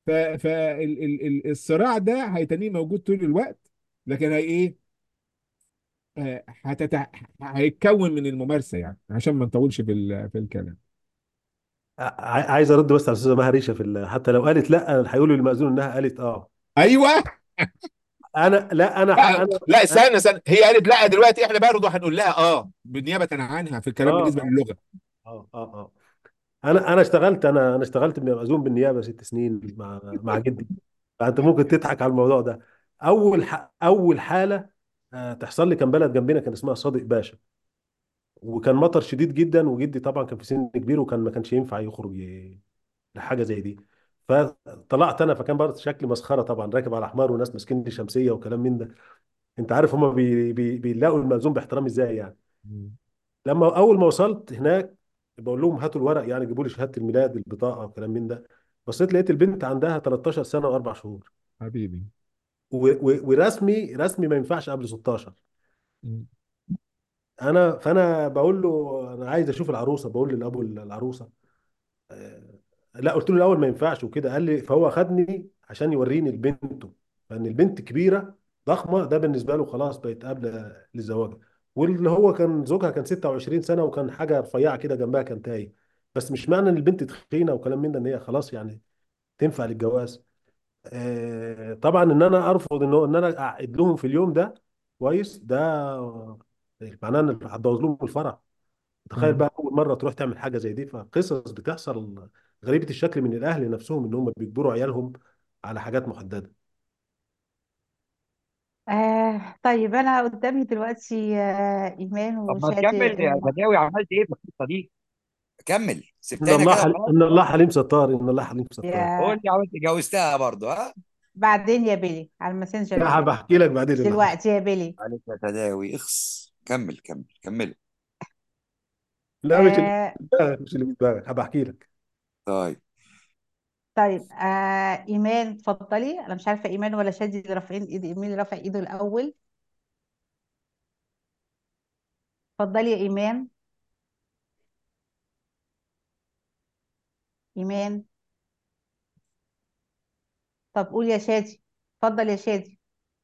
فالصراع ده هيتنيه موجود طول الوقت. لكن هي ايه؟ آه هتتع... هيتكون من الممارسه، يعني عشان ما نطولش في ال... في الكلام. ع- عايز ارد بس على الاستاذه مها ريشه في ال- حتى لو قالت لا هيقولوا للمأذون انها قالت اه. ايوه. انا لا انا ح- لا انا لا، أنا- استنى استنى، هي قالت لا، دلوقتي احنا برضه هنقول لها اه بالنيابه عنها في الكلام اه بالنسبه للغه. اه اه اه انا انا اشتغلت انا انا اشتغلت مأذون بالنيابه ست سنين مع مع جدي. فانت ممكن تضحك على الموضوع ده. اول ح... اول حاله آه، تحصل لي كان بلد جنبنا كان اسمها صادق باشا. وكان مطر شديد جدا وجدي طبعا كان في سن كبير وكان ما كانش ينفع يخرج ي- لحاجه زي دي. فطلعت انا فكان برضه شكلي مسخره طبعا راكب على حمار وناس ماسكين لي شمسيه وكلام من ده. انت عارف هم بي... بي... بيلاقوا المأذون باحترام ازاي يعني. مم. لما اول ما وصلت هناك بقول لهم هاتوا الورق يعني جيبوا لي شهاده الميلاد البطاقه وكلام من ده. بصيت لقيت البنت عندها تلتاشر سنه واربع شهور. حبيبي. و... و... ورسمي رسمي ما ينفعش قبل ستاشر. مم. انا فانا بقول له انا عايز اشوف العروسه بقول للابو العروسه. آه، لا قلت له الاول ما ينفعش وكده قال لي فهو خدني عشان يوريني البنت. فان البنت كبيره ضخمه ده بالنسبه له خلاص بقت قابله للزواج. واللي هو كان زوجها كان ستة وعشرين سنه وكان حاجه رفيعه كده جنبها كان تايه. بس مش معنى ان البنت تخينه وكلام من ده ان هي خلاص يعني تنفع للجواز. آه، طبعا ان انا ارفض انه ان انا اعقد لهم في اليوم ده كويس ده معناه ان هتبوظ لهم الفرح. تخيل اه. بقى اول مره تروح تعمل حاجه زي دي فقصص بتحصل غريبه الشكل من الاهل نفسهم ان هم بيجبروا عيالهم على حاجات محدده. آه طيب، أنا قدامي دلوقتي آه إيمان طب ما وشادي تكمل يا الم... بداوي، عملت ايه في القصه دي؟ كمل، ان سبتها الله كده حل... وخلاص. ان الله حليم ستار ان الله حليم ستار. قول يا لي عملت جوزتها برضه ها؟ بعدين يا بيلي على الماسنجر يا لا بيلي. بحكي لك بعدين مش اللي حصل. دلوقتي يا بيلي. عليك يا تداوي، اخس، كمل كمل كمل. لا مش اللي آه في دماغك مش اللي في دماغك هبحكي لك. طيب، طيب آه ايمان اتفضلي. انا مش عارفه ايمان ولا شادي اللي رافعين ايد، مين اللي رافع ايده الاول؟ اتفضلي يا ايمان. ايمان. طب قول يا شادي. اتفضل يا شادي.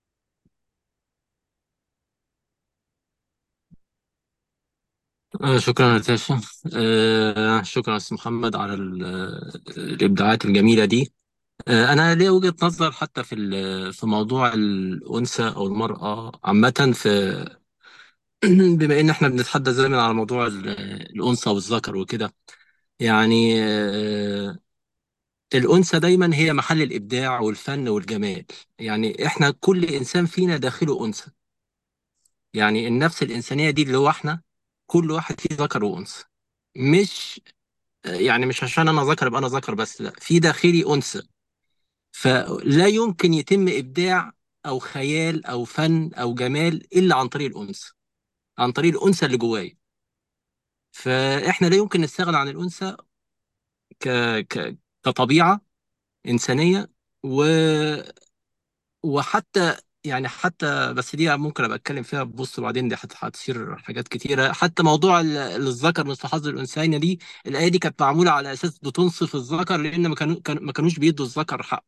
آه، شكرا نتاشا. آه، شكرا أستاذ محمد على ال- آه، الإبداعات الجميلة دي. آه، أنا ليا وجهة نظر حتى في ال- في موضوع الأنثى أو المرأة عامة، في بما إن إحنا بنتحدث دايما على موضوع ال- الأنثى والذكر وكده. يعني آه، الأنثى دايما هي محل الإبداع والفن والجمال. يعني إحنا كل إنسان فينا داخله أنثى. يعني النفس الإنسانية دي اللي هو إحنا، كل واحد فيه ذكر وأنثى. مش يعني مش عشان انا ذكر يبقى انا ذكر بس، لا، في داخلي انثى. فلا يمكن يتم ابداع او خيال او فن او جمال الا عن طريق الانثى، عن طريق الانثى اللي جوايا. فاحنا لا يمكن نستغنى عن الانثى ك... ك... كطبيعه انسانيه. و... وحتى يعني حتى بس دي ممكن ابقى اتكلم فيها ببص بعدين، دي هت- هتصير حاجات كتيره. حتى موضوع ال- الذكر مثل حظ الانثيين دي، الايه دي كانت معموله على اساس بتنصف الذكر، لان ما كانوا كان- ما كانوش بيدوا الذكر حق.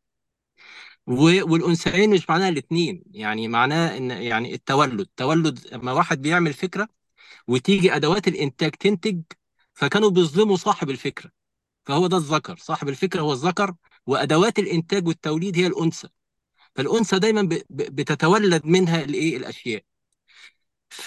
و- والانثيين مش معناها الاثنين، يعني معناها ان يعني التولد تولد لما واحد بيعمل فكره وتيجي ادوات الانتاج تنتج، فكانوا بيظلموا صاحب الفكره. فهو ده الذكر، صاحب الفكره هو الذكر، وادوات الانتاج والتوليد هي الانثى. فالانثى دايما ب- ب- بتتولد منها الايه الاشياء. ف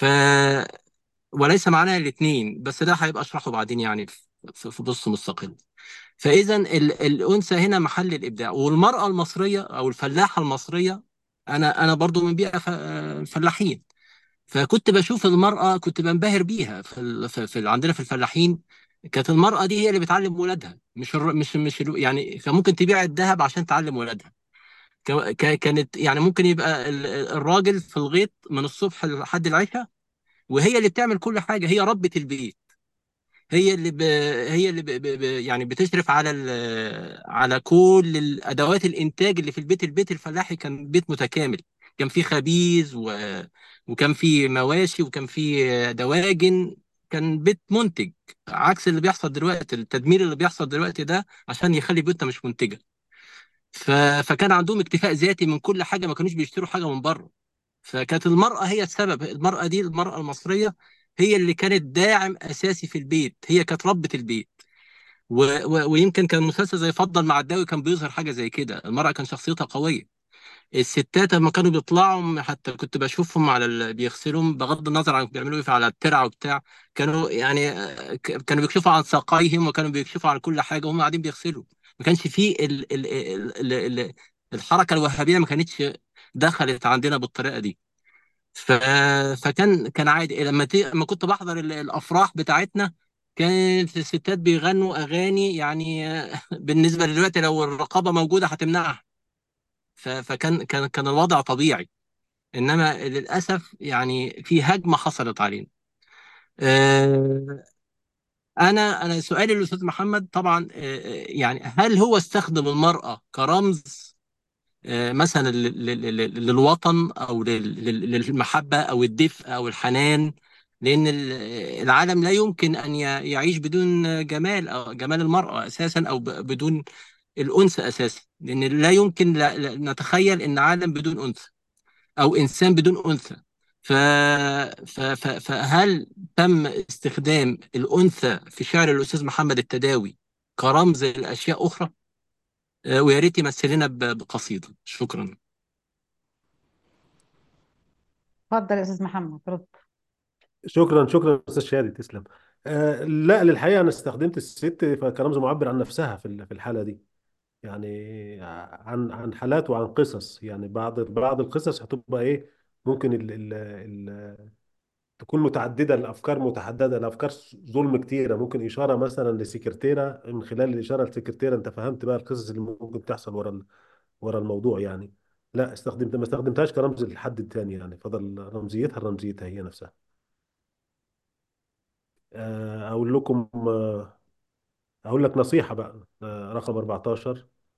وليس معناها الاثنين، بس ده هيبقى اشرحه بعدين يعني في في بص مستقل. فاذا ال- الانثى هنا محل الابداع. والمراه المصريه او الفلاحه المصريه، انا انا برضو من بيئه ف- فلاحين. فكنت بشوف المراه كنت بنبهر بيها في ال... في... في... عندنا في الفلاحين. كانت المراه دي هي اللي بتعلم ولادها، مش الر... مش مش ال... يعني كان ممكن تبيع الذهب عشان تعلم ولادها. ك... ك... كانت يعني ممكن يبقى ال- الراجل في الغيط من الصبح لحد العشاء، وهي اللي بتعمل كل حاجه، هي ربة البيت. هي اللي ب... هي اللي ب... ب... ب... يعني بتشرف على ال... على كل الادوات الانتاج اللي في البيت. البيت الفلاحي كان بيت متكامل، كان فيه خبيز و... وكان فيه مواشي وكان فيه دواجن. كان بيت منتج، عكس اللي بيحصل دلوقتي. التدمير اللي بيحصل دلوقتي ده عشان يخلي بيوتنا مش منتجة. ف... فكان عندهم اكتفاء ذاتي من كل حاجة، ما كانوش بيشتروا حاجة من بره. فكانت المرأة هي السبب. المرأة دي، المرأة المصرية، هي اللي كانت داعم أساسي في البيت، هي كانت ربة البيت. و... و... ويمكن كان مسلسل زي فضل مع الداوي كان بيظهر حاجة زي كده. المرأة كان شخصيتها قوية. الستات لما كانوا بيطلعوا، حتى كنت بشوفهم على ال... بيغسلوا بغض النظر عن بيعملوا ايه على الترع وبتاع، كانوا يعني آه، ك- كانوا بيكشفوا عن ساقيهم وكانوا بيكشفوا عن كل حاجة وهم قاعدين بيغسلوا. ما كانش فيه ال... ال... ال... ال... ال... الحركة الوهابية ما كانتش دخلت عندنا بالطريقة دي. ف... فكان كان عادي لما ت... لما كنت بحضر ال- الافراح بتاعتنا، كانت الستات بيغنوا اغاني يعني آه، بالنسبه دلوقتي لو الرقابه موجوده هتمنعها. ف... فكان كان كان الوضع طبيعي. انما للاسف يعني في هجمه حصلت علينا. آه، انا انا سؤالي للاستاذ محمد طبعا، آه، آه، يعني هل هو استخدم المراه كرمز آه، مثلا لل- لل- لل- للوطن او لل- لل- للمحبه او الدفء او الحنان؟ لان ال- العالم لا يمكن ان ي- يعيش بدون جمال او جمال المراه اساسا، او ب- بدون الانثى اساسا. لان لا يمكن لا لا نتخيل ان عالم بدون انثى او انسان بدون انثى. ف... ف... ف... فهل تم استخدام الانثى في شعر الاستاذ محمد التداوي كرمز لاشياء اخرى؟ آه، ويا ريت يمثل لنا ب- بقصيده. شكرا. اتفضل يا استاذ محمد رد. شكرا شكرا استاذ شادي، تسلم. آه لا، للحقيقه انا استخدمت الست كرمز معبر عن نفسها في ال- في الحاله دي. يعني عن عن حالات وعن قصص. يعني بعض بعض القصص هتبقى ايه، ممكن ال ال ال تكون متعدده الافكار، متعدده الافكار، ظلم كتيره. ممكن اشاره مثلا لسكرتيره، من خلال الاشاره لسكرتيره انت فهمت بقى القصص اللي ممكن تحصل ورا ال- ورا الموضوع يعني. لا، استخدمت ما استخدمتهاش كرمز لحد التاني يعني، فضل رمزيتها رمزيتها هي نفسها. آه، اقول لكم آه، اقول لك نصيحه بقى. آه، رقم أربعتاشر: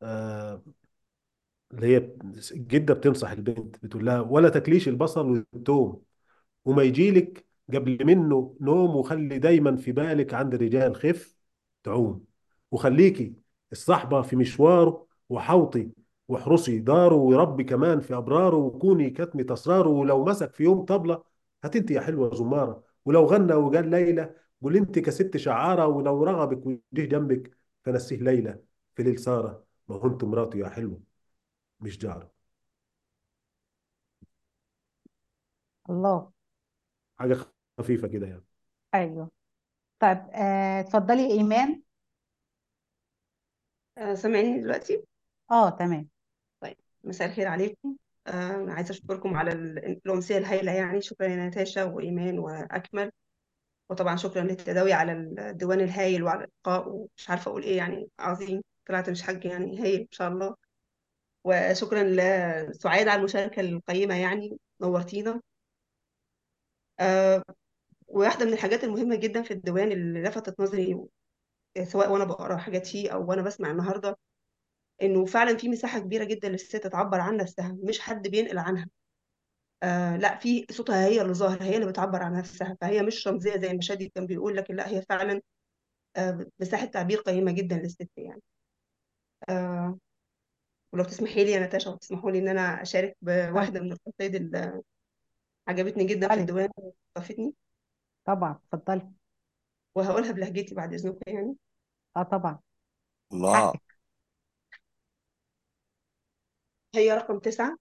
آه، اللي هي جدة بتنصح البنت، بتقول لها ولا تاكليش البصل والثوم، وما يجيلك قبل منه نوم، وخلي دايما في بالك عند الرجال خف تعوم، وخليكي الصحبة في مشواره، وحوطي واحرسي داره، وربي كمان في أبراره، وكوني كتمة أسراره، ولو مسك في يوم طبلة هات انت يا حلوة زمارة، ولو غنى وقال ليلى قول انت كست شعارة، ولو رغبك وجه جنبك فنسيه ليلى في ليل سارة، ما هو انت مراته يا حلوة مش جارة. الله. حاجة خفيفة كده يعني. ايوه. طيب، آه، اتفضلي ايمان. آه، سامعني دلوقتي؟ اه، تمام. طيب، مساء الخير عليكم. آه، أنا عايزة أشكركم على ال- الأمسية الهائلة، يعني شكرا يا ناتاشا وإيمان وأكمل، وطبعا شكرا للتداوي على الديوان الهايل وعلى الإلقاء، ومش عارفة أقول إيه، يعني عظيم، طلعت مش حاجة، يعني هايل إن شاء الله. وشكرا لسعاد على المشاركة القيمة، يعني نورتينا. آه، واحدة من الحاجات المهمة جدا في الديوان اللي لفتت نظري، سواء وأنا بقرأ حاجات فيه أو وأنا بسمع النهاردة، إنه فعلا في مساحة كبيرة جدا للست تعبر عن نفسها، مش حد بينقل عنها. آه لا، في صوتها هي اللي ظاهر، هي اللي بتعبر عن نفسها، فهي مش رمزيه زي ما شادي كان بيقول، لكن لا، هي فعلا آه مساحه تعبير قيمه جدا للست يعني. آه ولو تسمحي لي يا نتاشا، وتسمحوا لي ان انا اشارك طيب، بواحده من القصايد اللي عجبتني جدا في اتفضلي. الديوان وطفتني، طبعا، اتفضلي. وهقولها بلهجتي بعد اذنكم يعني. اه، طبعا. الله. حقك. هي رقم تسعة.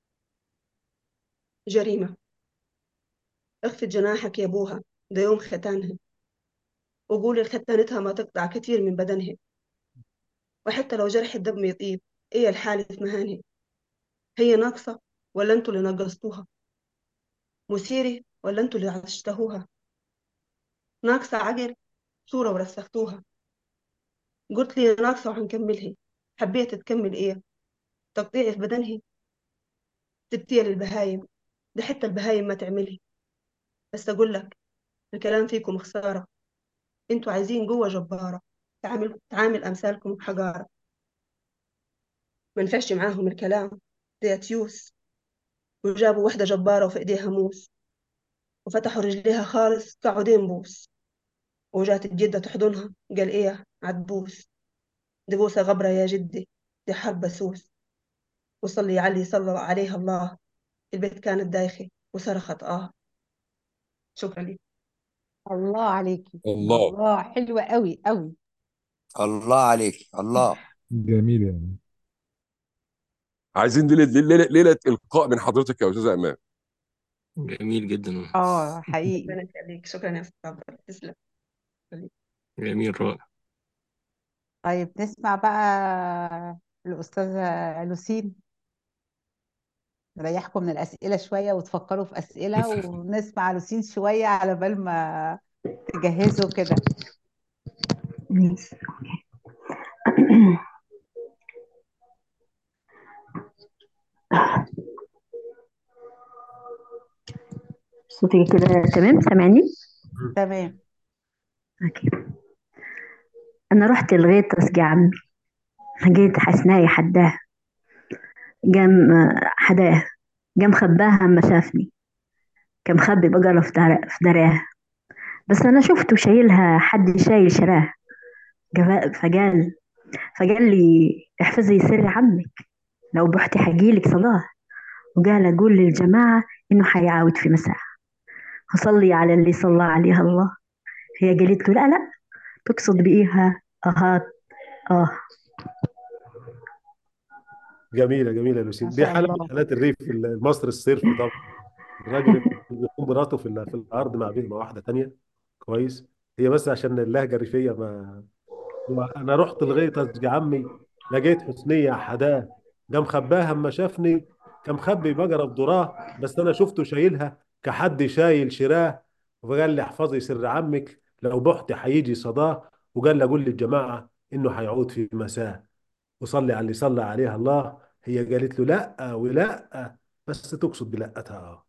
جريمه. اخفض جناحك يا ابوها، ده يوم ختانها، وقولي لختانتها ما تقطع كتير من بدنها، وحتى لو جرح الدم يطيب، ايه الحال في مهانها، هي ناقصه ولا انتوا اللي نقصتوها، مثيرة ولا انتوا اللي عشتهوها، ناقصة عقل، صورة ورسختوها، قلت لي ناقصة وهنكملها، حبيت تكمل ايه، تقطيع في بدنها، سبتيها للبهايم، دي حتى البهايم ما تعملها، بس اقول لك الكلام فيكم خسارة، انتوا عايزين قوة جبارة، تعامل تعامل امثالكم بحجارة، ما نفعش معاهم الكلام، دي تيوس، وجابوا واحدة جبارة وفي ايديها موس، وفتحوا رجليها خالص كعودين بوس، وجات الجدة تحضنها قال ايه عتبوس، دي بوسة غبرة يا جدي، دي حرب بسوس، وصلي علي صلى عليها الله، البيت كانت دايخة وصرخت آه. شكرا لك. الله عليكي. الله. الله، حلوة قوي قوي. الله عليك الله. جميل يعني. عايزين ليله ليله ليله القاء من حضرتك يا استاذه امان. جميل جدا. اه، حقيقي. ربنا يخليك، شكرا يا أستاذ عبد الله. تسلم. شكراً. جميل رائع. طيب، نسمع بقى الأستاذة لوسين، نريحكم من الأسئلة شوية وتفكروا في أسئلة، ونسمع لوسين شوية على بال ما تجهزوا كده. ماشي. صوتي كده تمام، سامعني؟ تمام. أوكي. أنا رحت لغاية أسقي عمي، لقيت حسناي حداه، قام آه، حداه، قام خباها أما شافني، كان مخبي بقرة في در- في دراه، بس أنا شفته شايلها، حد شايل شراه، قال- فقال فقال لي احفظي سر عمك، لو بحتي حجيلك صلاة، وقال أقول للجماعة إنه حيعاود في مساء، هصلي على اللي صلى عليها الله. هي قالت له لا لا، تقصد بإيها أهات. آه. جميلة جميلة يا ما لوسين، دي شاء حالة من الله. حالات الريف المصري الصرف طبعا. الراجل اللي يكون مراته في ال- في الأرض مع بيه مع واحدة تانية. كويس. هي بس عشان اللهجة الريفية ما. أنا رحت لغاية أصدق عمي، لقيت حسنية حداه، قام خباها أما شافني، كان مخبي بقرة في ذراه، بس أنا شفته شايلها كحد شايل شراه، وقال لي احفظي سر عمك، لو بحت هيجي صداه، وقال لي أقول للجماعة إنه هيعود في مساه، وصلي على اللي صلى عليها الله. هي قالت له لا ولا، بس تقصد بلقتها اه.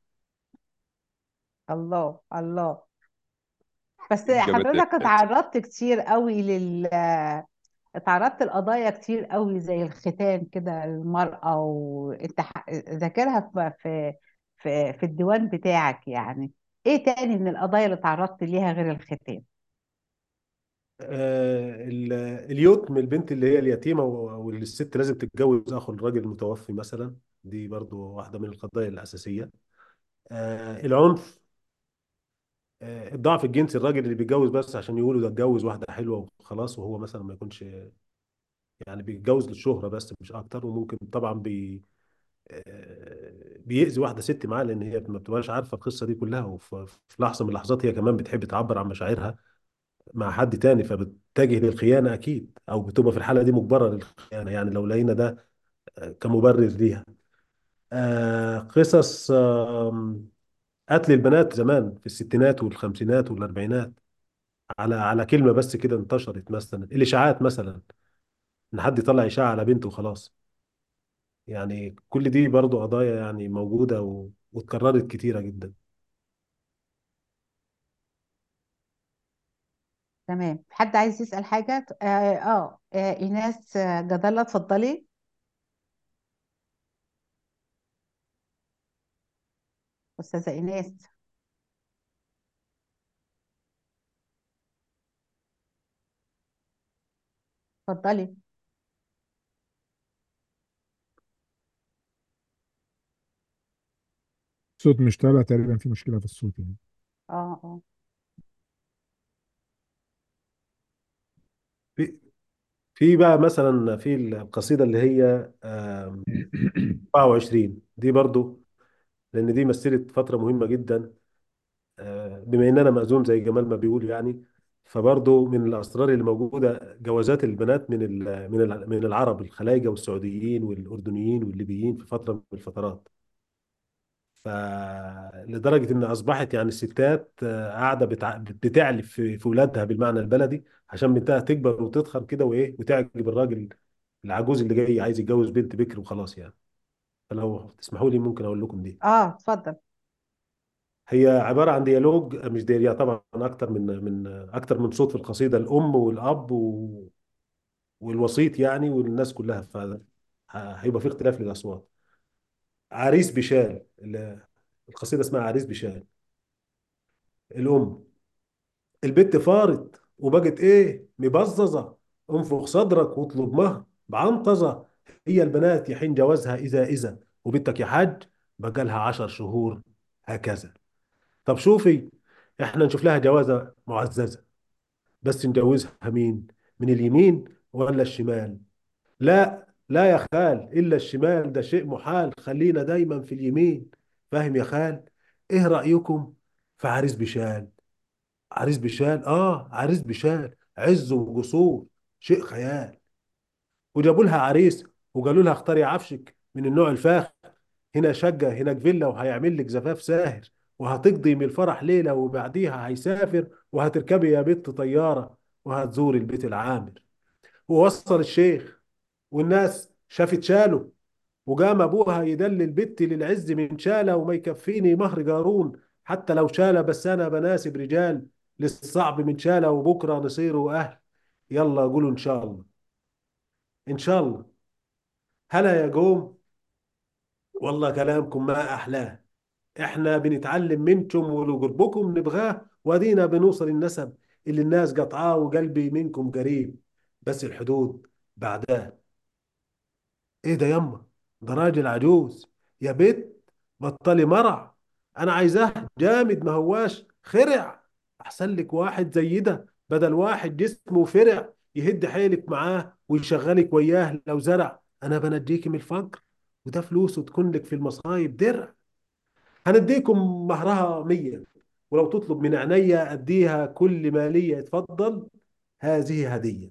الله الله. بس جمالات. حضرتك اتعرضت كتير قوي لل اتعرضت لقضايا كتير قوي زي الختان كده المرأة، وانت ح- ذاكرها في في في في الديوان بتاعك يعني. ايه تاني من القضايا اللي تعرضت ليها غير الختان؟ آه، ال- اليتم، البنت اللي هي اليتيمة و- واللي الست لازم تتجوز أخو الراجل المتوفي مثلا، دي برضو واحدة من القضايا الأساسية. آه، العنف، آه، الضعف الجنسي، الراجل اللي بيتجوز بس عشان يقولوا ده اتجوز واحدة حلوة وخلاص، وهو مثلا ما يكونش، يعني بيتجوز للشهرة بس مش أكتر. وممكن طبعا بي آه، بيأذي واحدة ست معاه، لأن هي ما بتبقاش عارفة القصة دي كلها، وفي في لحظة من اللحظات هي كمان بتحب تعبر عن مشاعرها مع حد تاني، فبتتجه للخيانة أكيد، أو بتبقى في الحالة دي مجبرة للخيانة، يعني لو لقينا ده آه، كمبرر ليها. آه، قصص آم، قتل البنات زمان في الستينات والخمسينات والأربعينات، على على كلمة بس كده انتشرت، مثلا الإشاعات مثلا، إن حد يطلع إشاعة على بنته وخلاص. يعني كل دي برضو قضايا يعني موجودة و... واتكررت كتيرة جدا. تمام. حد عايز يسأل حاجة؟ اه, آه. آه، ايناس آه، جد الله، اتفضلي. استاذة ايناس، اتفضلي. الصوت مش طالع تقريبا، في مشكلة في الصوت يعني. اه اه. في في بقى مثلا في القصيدة اللي هي آم، أربعة وعشرين دي برضو، لأن دي مثلت فترة مهمة جدا. آه، بما إن أنا مأذون زي جمال ما بيقول يعني، فبرضو من الأسرار اللي موجودة جوازات البنات من ال- من ال- من العرب الخلايجة والسعوديين والأردنيين والليبيين في فترة من الفترات. فلدرجة إن أصبحت يعني الستات آه، قاعدة بتع- بتعلف في في ولادها بالمعنى البلدي، عشان بنتها تكبر وتضخم كده وإيه، وتعجب الراجل العجوز اللي جاي عايز يتجوز بنت بكر وخلاص يعني. فلو تسمحوا لي ممكن أقول لكم دي. اه اتفضل. هي عبارة عن ديالوج، مش ديالوج طبعا، أكتر من من أكتر من صوت في القصيدة، الأم والأب و- والوسيط يعني والناس كلها، فهيبقى في اختلاف للأصوات. عريس بشال، ال- القصيدة اسمها عريس بشال. الأم: البت فارت وبقت ايه مبززة، انفخ صدرك واطلب مهر بعنطزة، هي البنات يحين جوازها إذا إذا، وبنتك يا حاج بقى لها عشر شهور هكذا. طب شوفي، احنا نشوف لها جوازة معززة، بس نجوزها مين، من اليمين ولا الشمال؟ لا لا يا خال، إلا الشمال ده شيء محال، خلينا دايما في اليمين. فاهم يا خال؟ ايه رأيكم في عريس بشال؟ عريس بشال، اه عريس بشال، عز وجسور، شيء خيال. وجابوا لها عريس وقالوا لها اختاري عفشك من النوع الفاخر، هنا شقة هناك فيلا، وهيعمل لك زفاف ساهر، وهتقضي من الفرح ليلة وبعديها هيسافر، وهتركبي يا بنت طيارة وهتزوري البيت العامر. ووصل الشيخ والناس شافت شاله، وقام ابوها يدلل بنتي للعز من شاله، وما يكفيني مهر قارون حتى لو شاله، بس انا بناسب رجال للصعب من شاله، وبكره نصيروا اهل. يلا قولوا ان شاء الله، ان شاء الله. هلا يا قوم، والله كلامكم ما احلاه، احنا بنتعلم منكم ولو قربكم نبغاه، وادينا بنوصل النسب اللي الناس قطعاه، وقلبي منكم قريب، بس الحدود بعدها. ايه ده يما، ده راجل عجوز، يا بت بطلي مرع، انا عايزاه جامد ما هواش خرع، احسن لك واحد زي ده بدل واحد جسمه فرع، يهد حيلك معاه ويشغلك وياه لو زرع، انا بنديكي من الفقر، وده فلوسه تكون لك في المصايب درع. هنديكم مهرها مية، ولو تطلب من عينيا اديها كل مالية، اتفضل هذه هدية.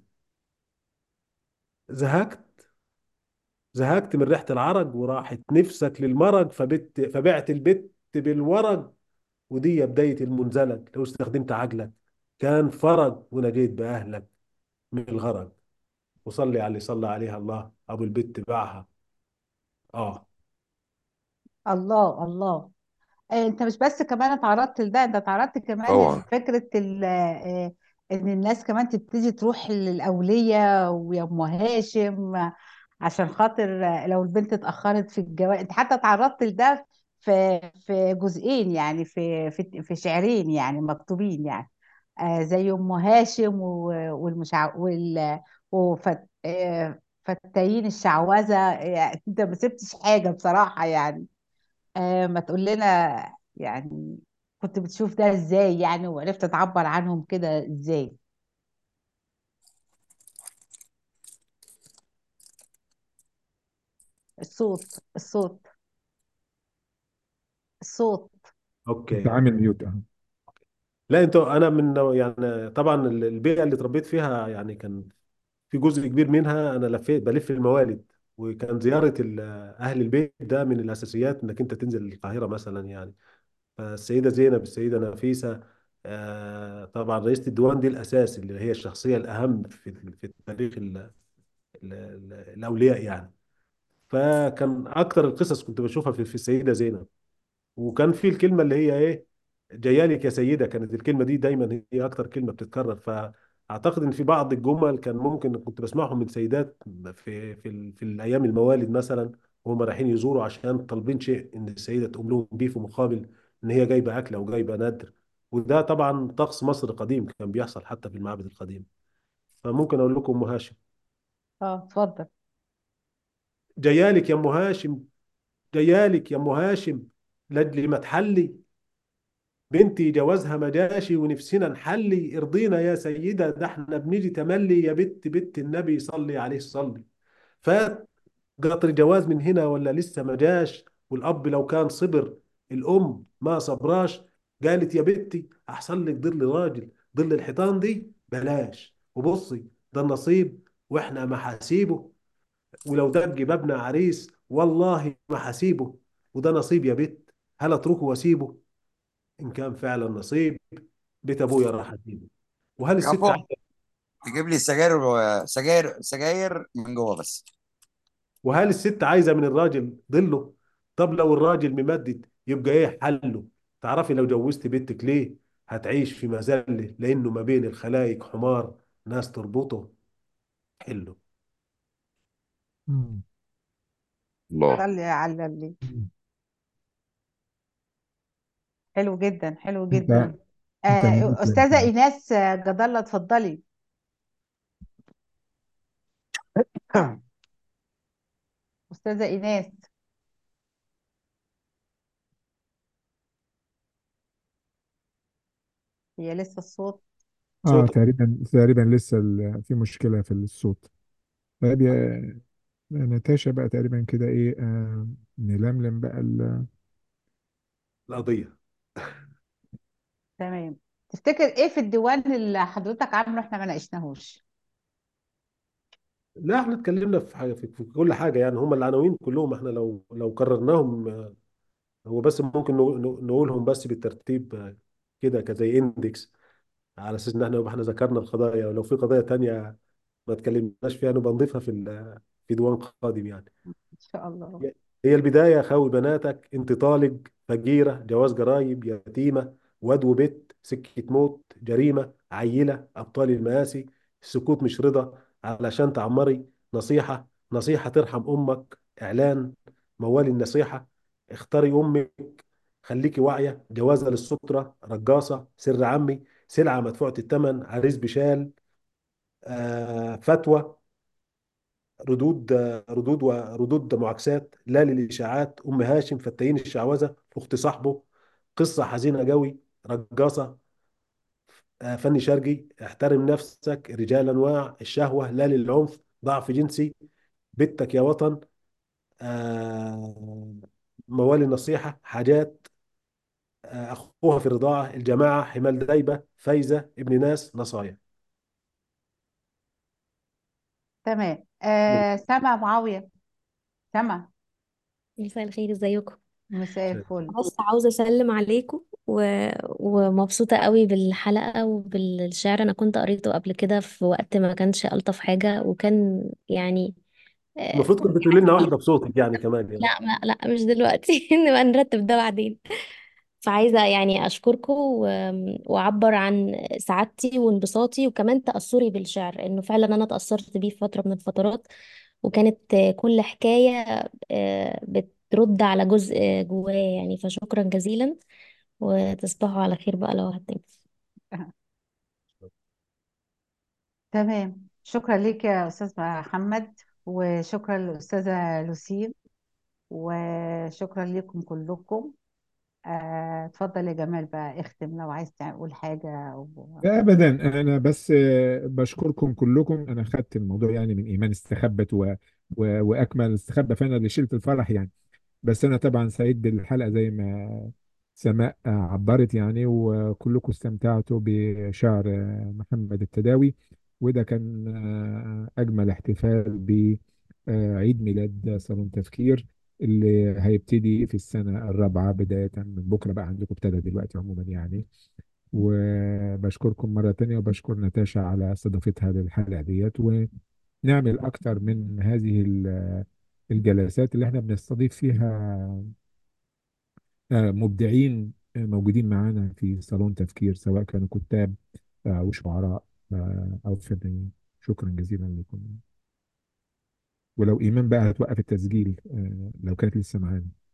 زهقت، زهقت من ريحة العرق وراحت نفسك للمرق، فبت فبعت البت بالورق، ودي بداية المنزلق، لو استخدمت عقلك كان فرج ونجيت بأهلك من الغرق. وصلي على اللي صلى عليها الله، أبو البت باعها. آه. الله الله. آه، انت مش بس كمان اتعرضت لده، انت اتعرضت كمان طبعا. لفكرة ال- آه، ان الناس كمان تبتدي تروح للاوليه ويا ام هاشم عشان خاطر لو البنت اتاخرت في الجواز. انت حتى تعرضت لده في في جزئين، يعني في في في شعرين يعني مكتوبين، يعني آه زي ام هاشم و- والمشع وال وفت آه فتاين الشعوذه. يعني انت ما سبتش حاجه بصراحه يعني. آه ما تقول لنا يعني كنت بتشوف ده ازاي يعني، وعرفت تعبر عنهم كده ازاي؟ الصوت الصوت الصوت. انت اوكي عامل اوكي. ميوت اهو. لا انتوا، انا من نوع- يعني طبعا البيئه اللي اتربيت فيها يعني كان في جزء كبير منها انا لفيت بلف الموالد، وكان زياره ال- اهل البيت ده من الاساسيات انك انت تنزل القاهره مثلا يعني. فالسيده زينب، السيده نفيسه، آه، طبعا رئيسة الديوان دي الاساس، اللي هي الشخصيه الاهم في في تاريخ ال- ال- ال- الاولياء يعني. فكان اكتر القصص كنت بشوفها في في السيده زينب. وكان في الكلمه اللي هي ايه، جيالك يا سيده، كانت الكلمه دي دايما هي اكتر كلمه بتتكرر. فاعتقد ان في بعض الجمل كان ممكن كنت بسمعهم من سيدات في في ال- في الايام الموالد مثلا، وهم رايحين يزوروا عشان طالبين شيء ان السيده تقوم لهم بيه في مقابل ان هي جايبه اكل او جايبه نذر. وده طبعا طقس مصر قديم كان بيحصل حتى في المعابد القديمه. فممكن اقول لكم ام هاشم. اه اتفضل. جيالك يا ام هاشم، جيالك يا ام هاشم، لاجل ما تحلي بنتي جوازها مجاشي ونفسنا نحلي، ارضينا يا سيدة ده احنا بنيجي تملي، يا بت بت النبي صلي عليه صلي. فات قطر جواز من هنا ولا لسه مجاش؟ والأب لو كان صبر الأم ما صبراش. قالت يا بنتي أحسن لك ظل راجل، ظل الحيطان دي بلاش. وبصي ده النصيب واحنا محاسيبه، ولو دق بابنا عريس والله ما حسيبه. وده نصيب يا بت، هل اتركه واسيبه؟ ان كان فعلا نصيب بيت ابويا راح اجيبه. وهل الست كابو، عايزه تجيب لي سجاير و- سجاير سجاير من جوه بس. وهل الست عايزه من الراجل ظله؟ طب لو الراجل ممدد يبقى ايه حله؟ تعرفي لو جوزت بنتك ليه هتعيش في مذله، لانه ما بين الخلايق حمار ناس تربطه حله. مم. الله. صلي على اللي. مم. حلو جدا حلو انت جدا. انت آه ميوت لو أستاذة سمحت. إيناس آه، جد الله اتفضلي. أستاذة إيناس. هي لسه الصوت. اه صوت. تقريبا تقريبا لسه ال- في مشكلة في الصوت. طيب يا ناتاشا بقى تقريبا كده ايه، آه نلملم بقى ال... القضيه. تمام. تفتكر إيه في الديوان اللي حضرتك عامله إحنا ما ناقشناهوش؟ لا احنا اتكلمنا في حاجه في في كل حاجه يعني، هم العناوين كلهم احنا لو لو كررناهم، آه، هو بس ممكن نقول- نقولهم بس بالترتيب، آه، كده كزي اندكس، على اساس ان احنا يبقى احنا ذكرنا القضايا، ولو في قضايا تانية ما اتكلمناش فيها نبقى نضيفها في ال- في ديوان قادم يعني. إن شاء الله. هي البداية خاوي بناتك، انت طالق، فقيرة، جواز جرايب، يتيمة، واد وبت، سكة موت، جريمة، عيلة، أبطال المآسي، السكوت مش رضا، علشان تعمري، نصيحة، نصيحة ترحم أمك، إعلان، موال النصيحة، اختاري أمك، خليكي واعية، جوازة للسترة، رقاصة، سر عمي، سلعة مدفوعة الثمن، عريس بشال، آه فتوى، ردود ردود وردود معاكسات، لا للاشاعات، ام هاشم، فتاين الشعوذه، اخت صاحبه، قصه حزينه قوي، رقاصه، آه، فني شرقي، احترم نفسك، رجال انواع، الشهوه لا للعنف، ضعف جنسي، بنتك يا وطن، آه، موال النصيحه، حاجات، آه، اخوها في الرضاعه، الجماعه، حمال دايبه، فايزه، ابن ناس، نصايا. تمام. آه سما معاوية. سما. مساء الخير، ازيكم؟ مساء الفل. بس عاوزة أسلم عليكم و... ومبسوطة قوي بالحلقة وبالشعر. أنا كنت قريته قبل كده في وقت ما كانش ألطف حاجة، وكان يعني آه، المفروض كنت تقول لنا واحده بصوتك يعني كمان يعني. لا ما لا مش دلوقتي. نبقى نرتب ده بعدين. فعايزة يعني أشكركم و- وأعبر عن سعادتي وانبساطي وكمان تأثري بالشعر، إنه فعلا أنا تأثرت بيه في فترة من الفترات، وكانت آه، كل حكاية آه، بترد على جزء جوايا يعني. فشكرا جزيلا، وتصبحوا على خير بقى لو هتنجز. تمام، شكرا ليك يا أستاذ محمد، وشكرا للأستاذة لوسين، وشكرا لكم كلكم. آه، اتفضل يا جمال بقى، اختم لو عايز تقول حاجة أو... لا ابدا، انا بس آه، بشكركم كلكم. انا خدت الموضوع يعني من ايمان استخبت و... و... واكمل استخبى، فانا اللي شلت الفرح يعني. بس أنا طبعا سعيد بالحلقة زي ما سماء عبرت يعني، وكلكم استمتعتوا بشعر محمد التداوي. وده كان أجمل احتفال بعيد ميلاد صالون تفكير، اللي هيبتدي في السنة الرابعة بداية من بكرة. بقى عندكم ابتدى دلوقتي عموما يعني. وبشكركم مرة تانية، وبشكر نتاشا على استضافتها للحلقة ديت. ونعمل أكتر من هذه ال- الجلسات اللي احنا بنستضيف فيها آه، مبدعين آه، موجودين معانا في صالون تفكير، سواء كانوا كتاب آه، أو شعراء آه، أو فنانين. شكرا جزيلا لكم. ولو إيمان بقى هتوقف التسجيل آه، لو كانت لسه معانا.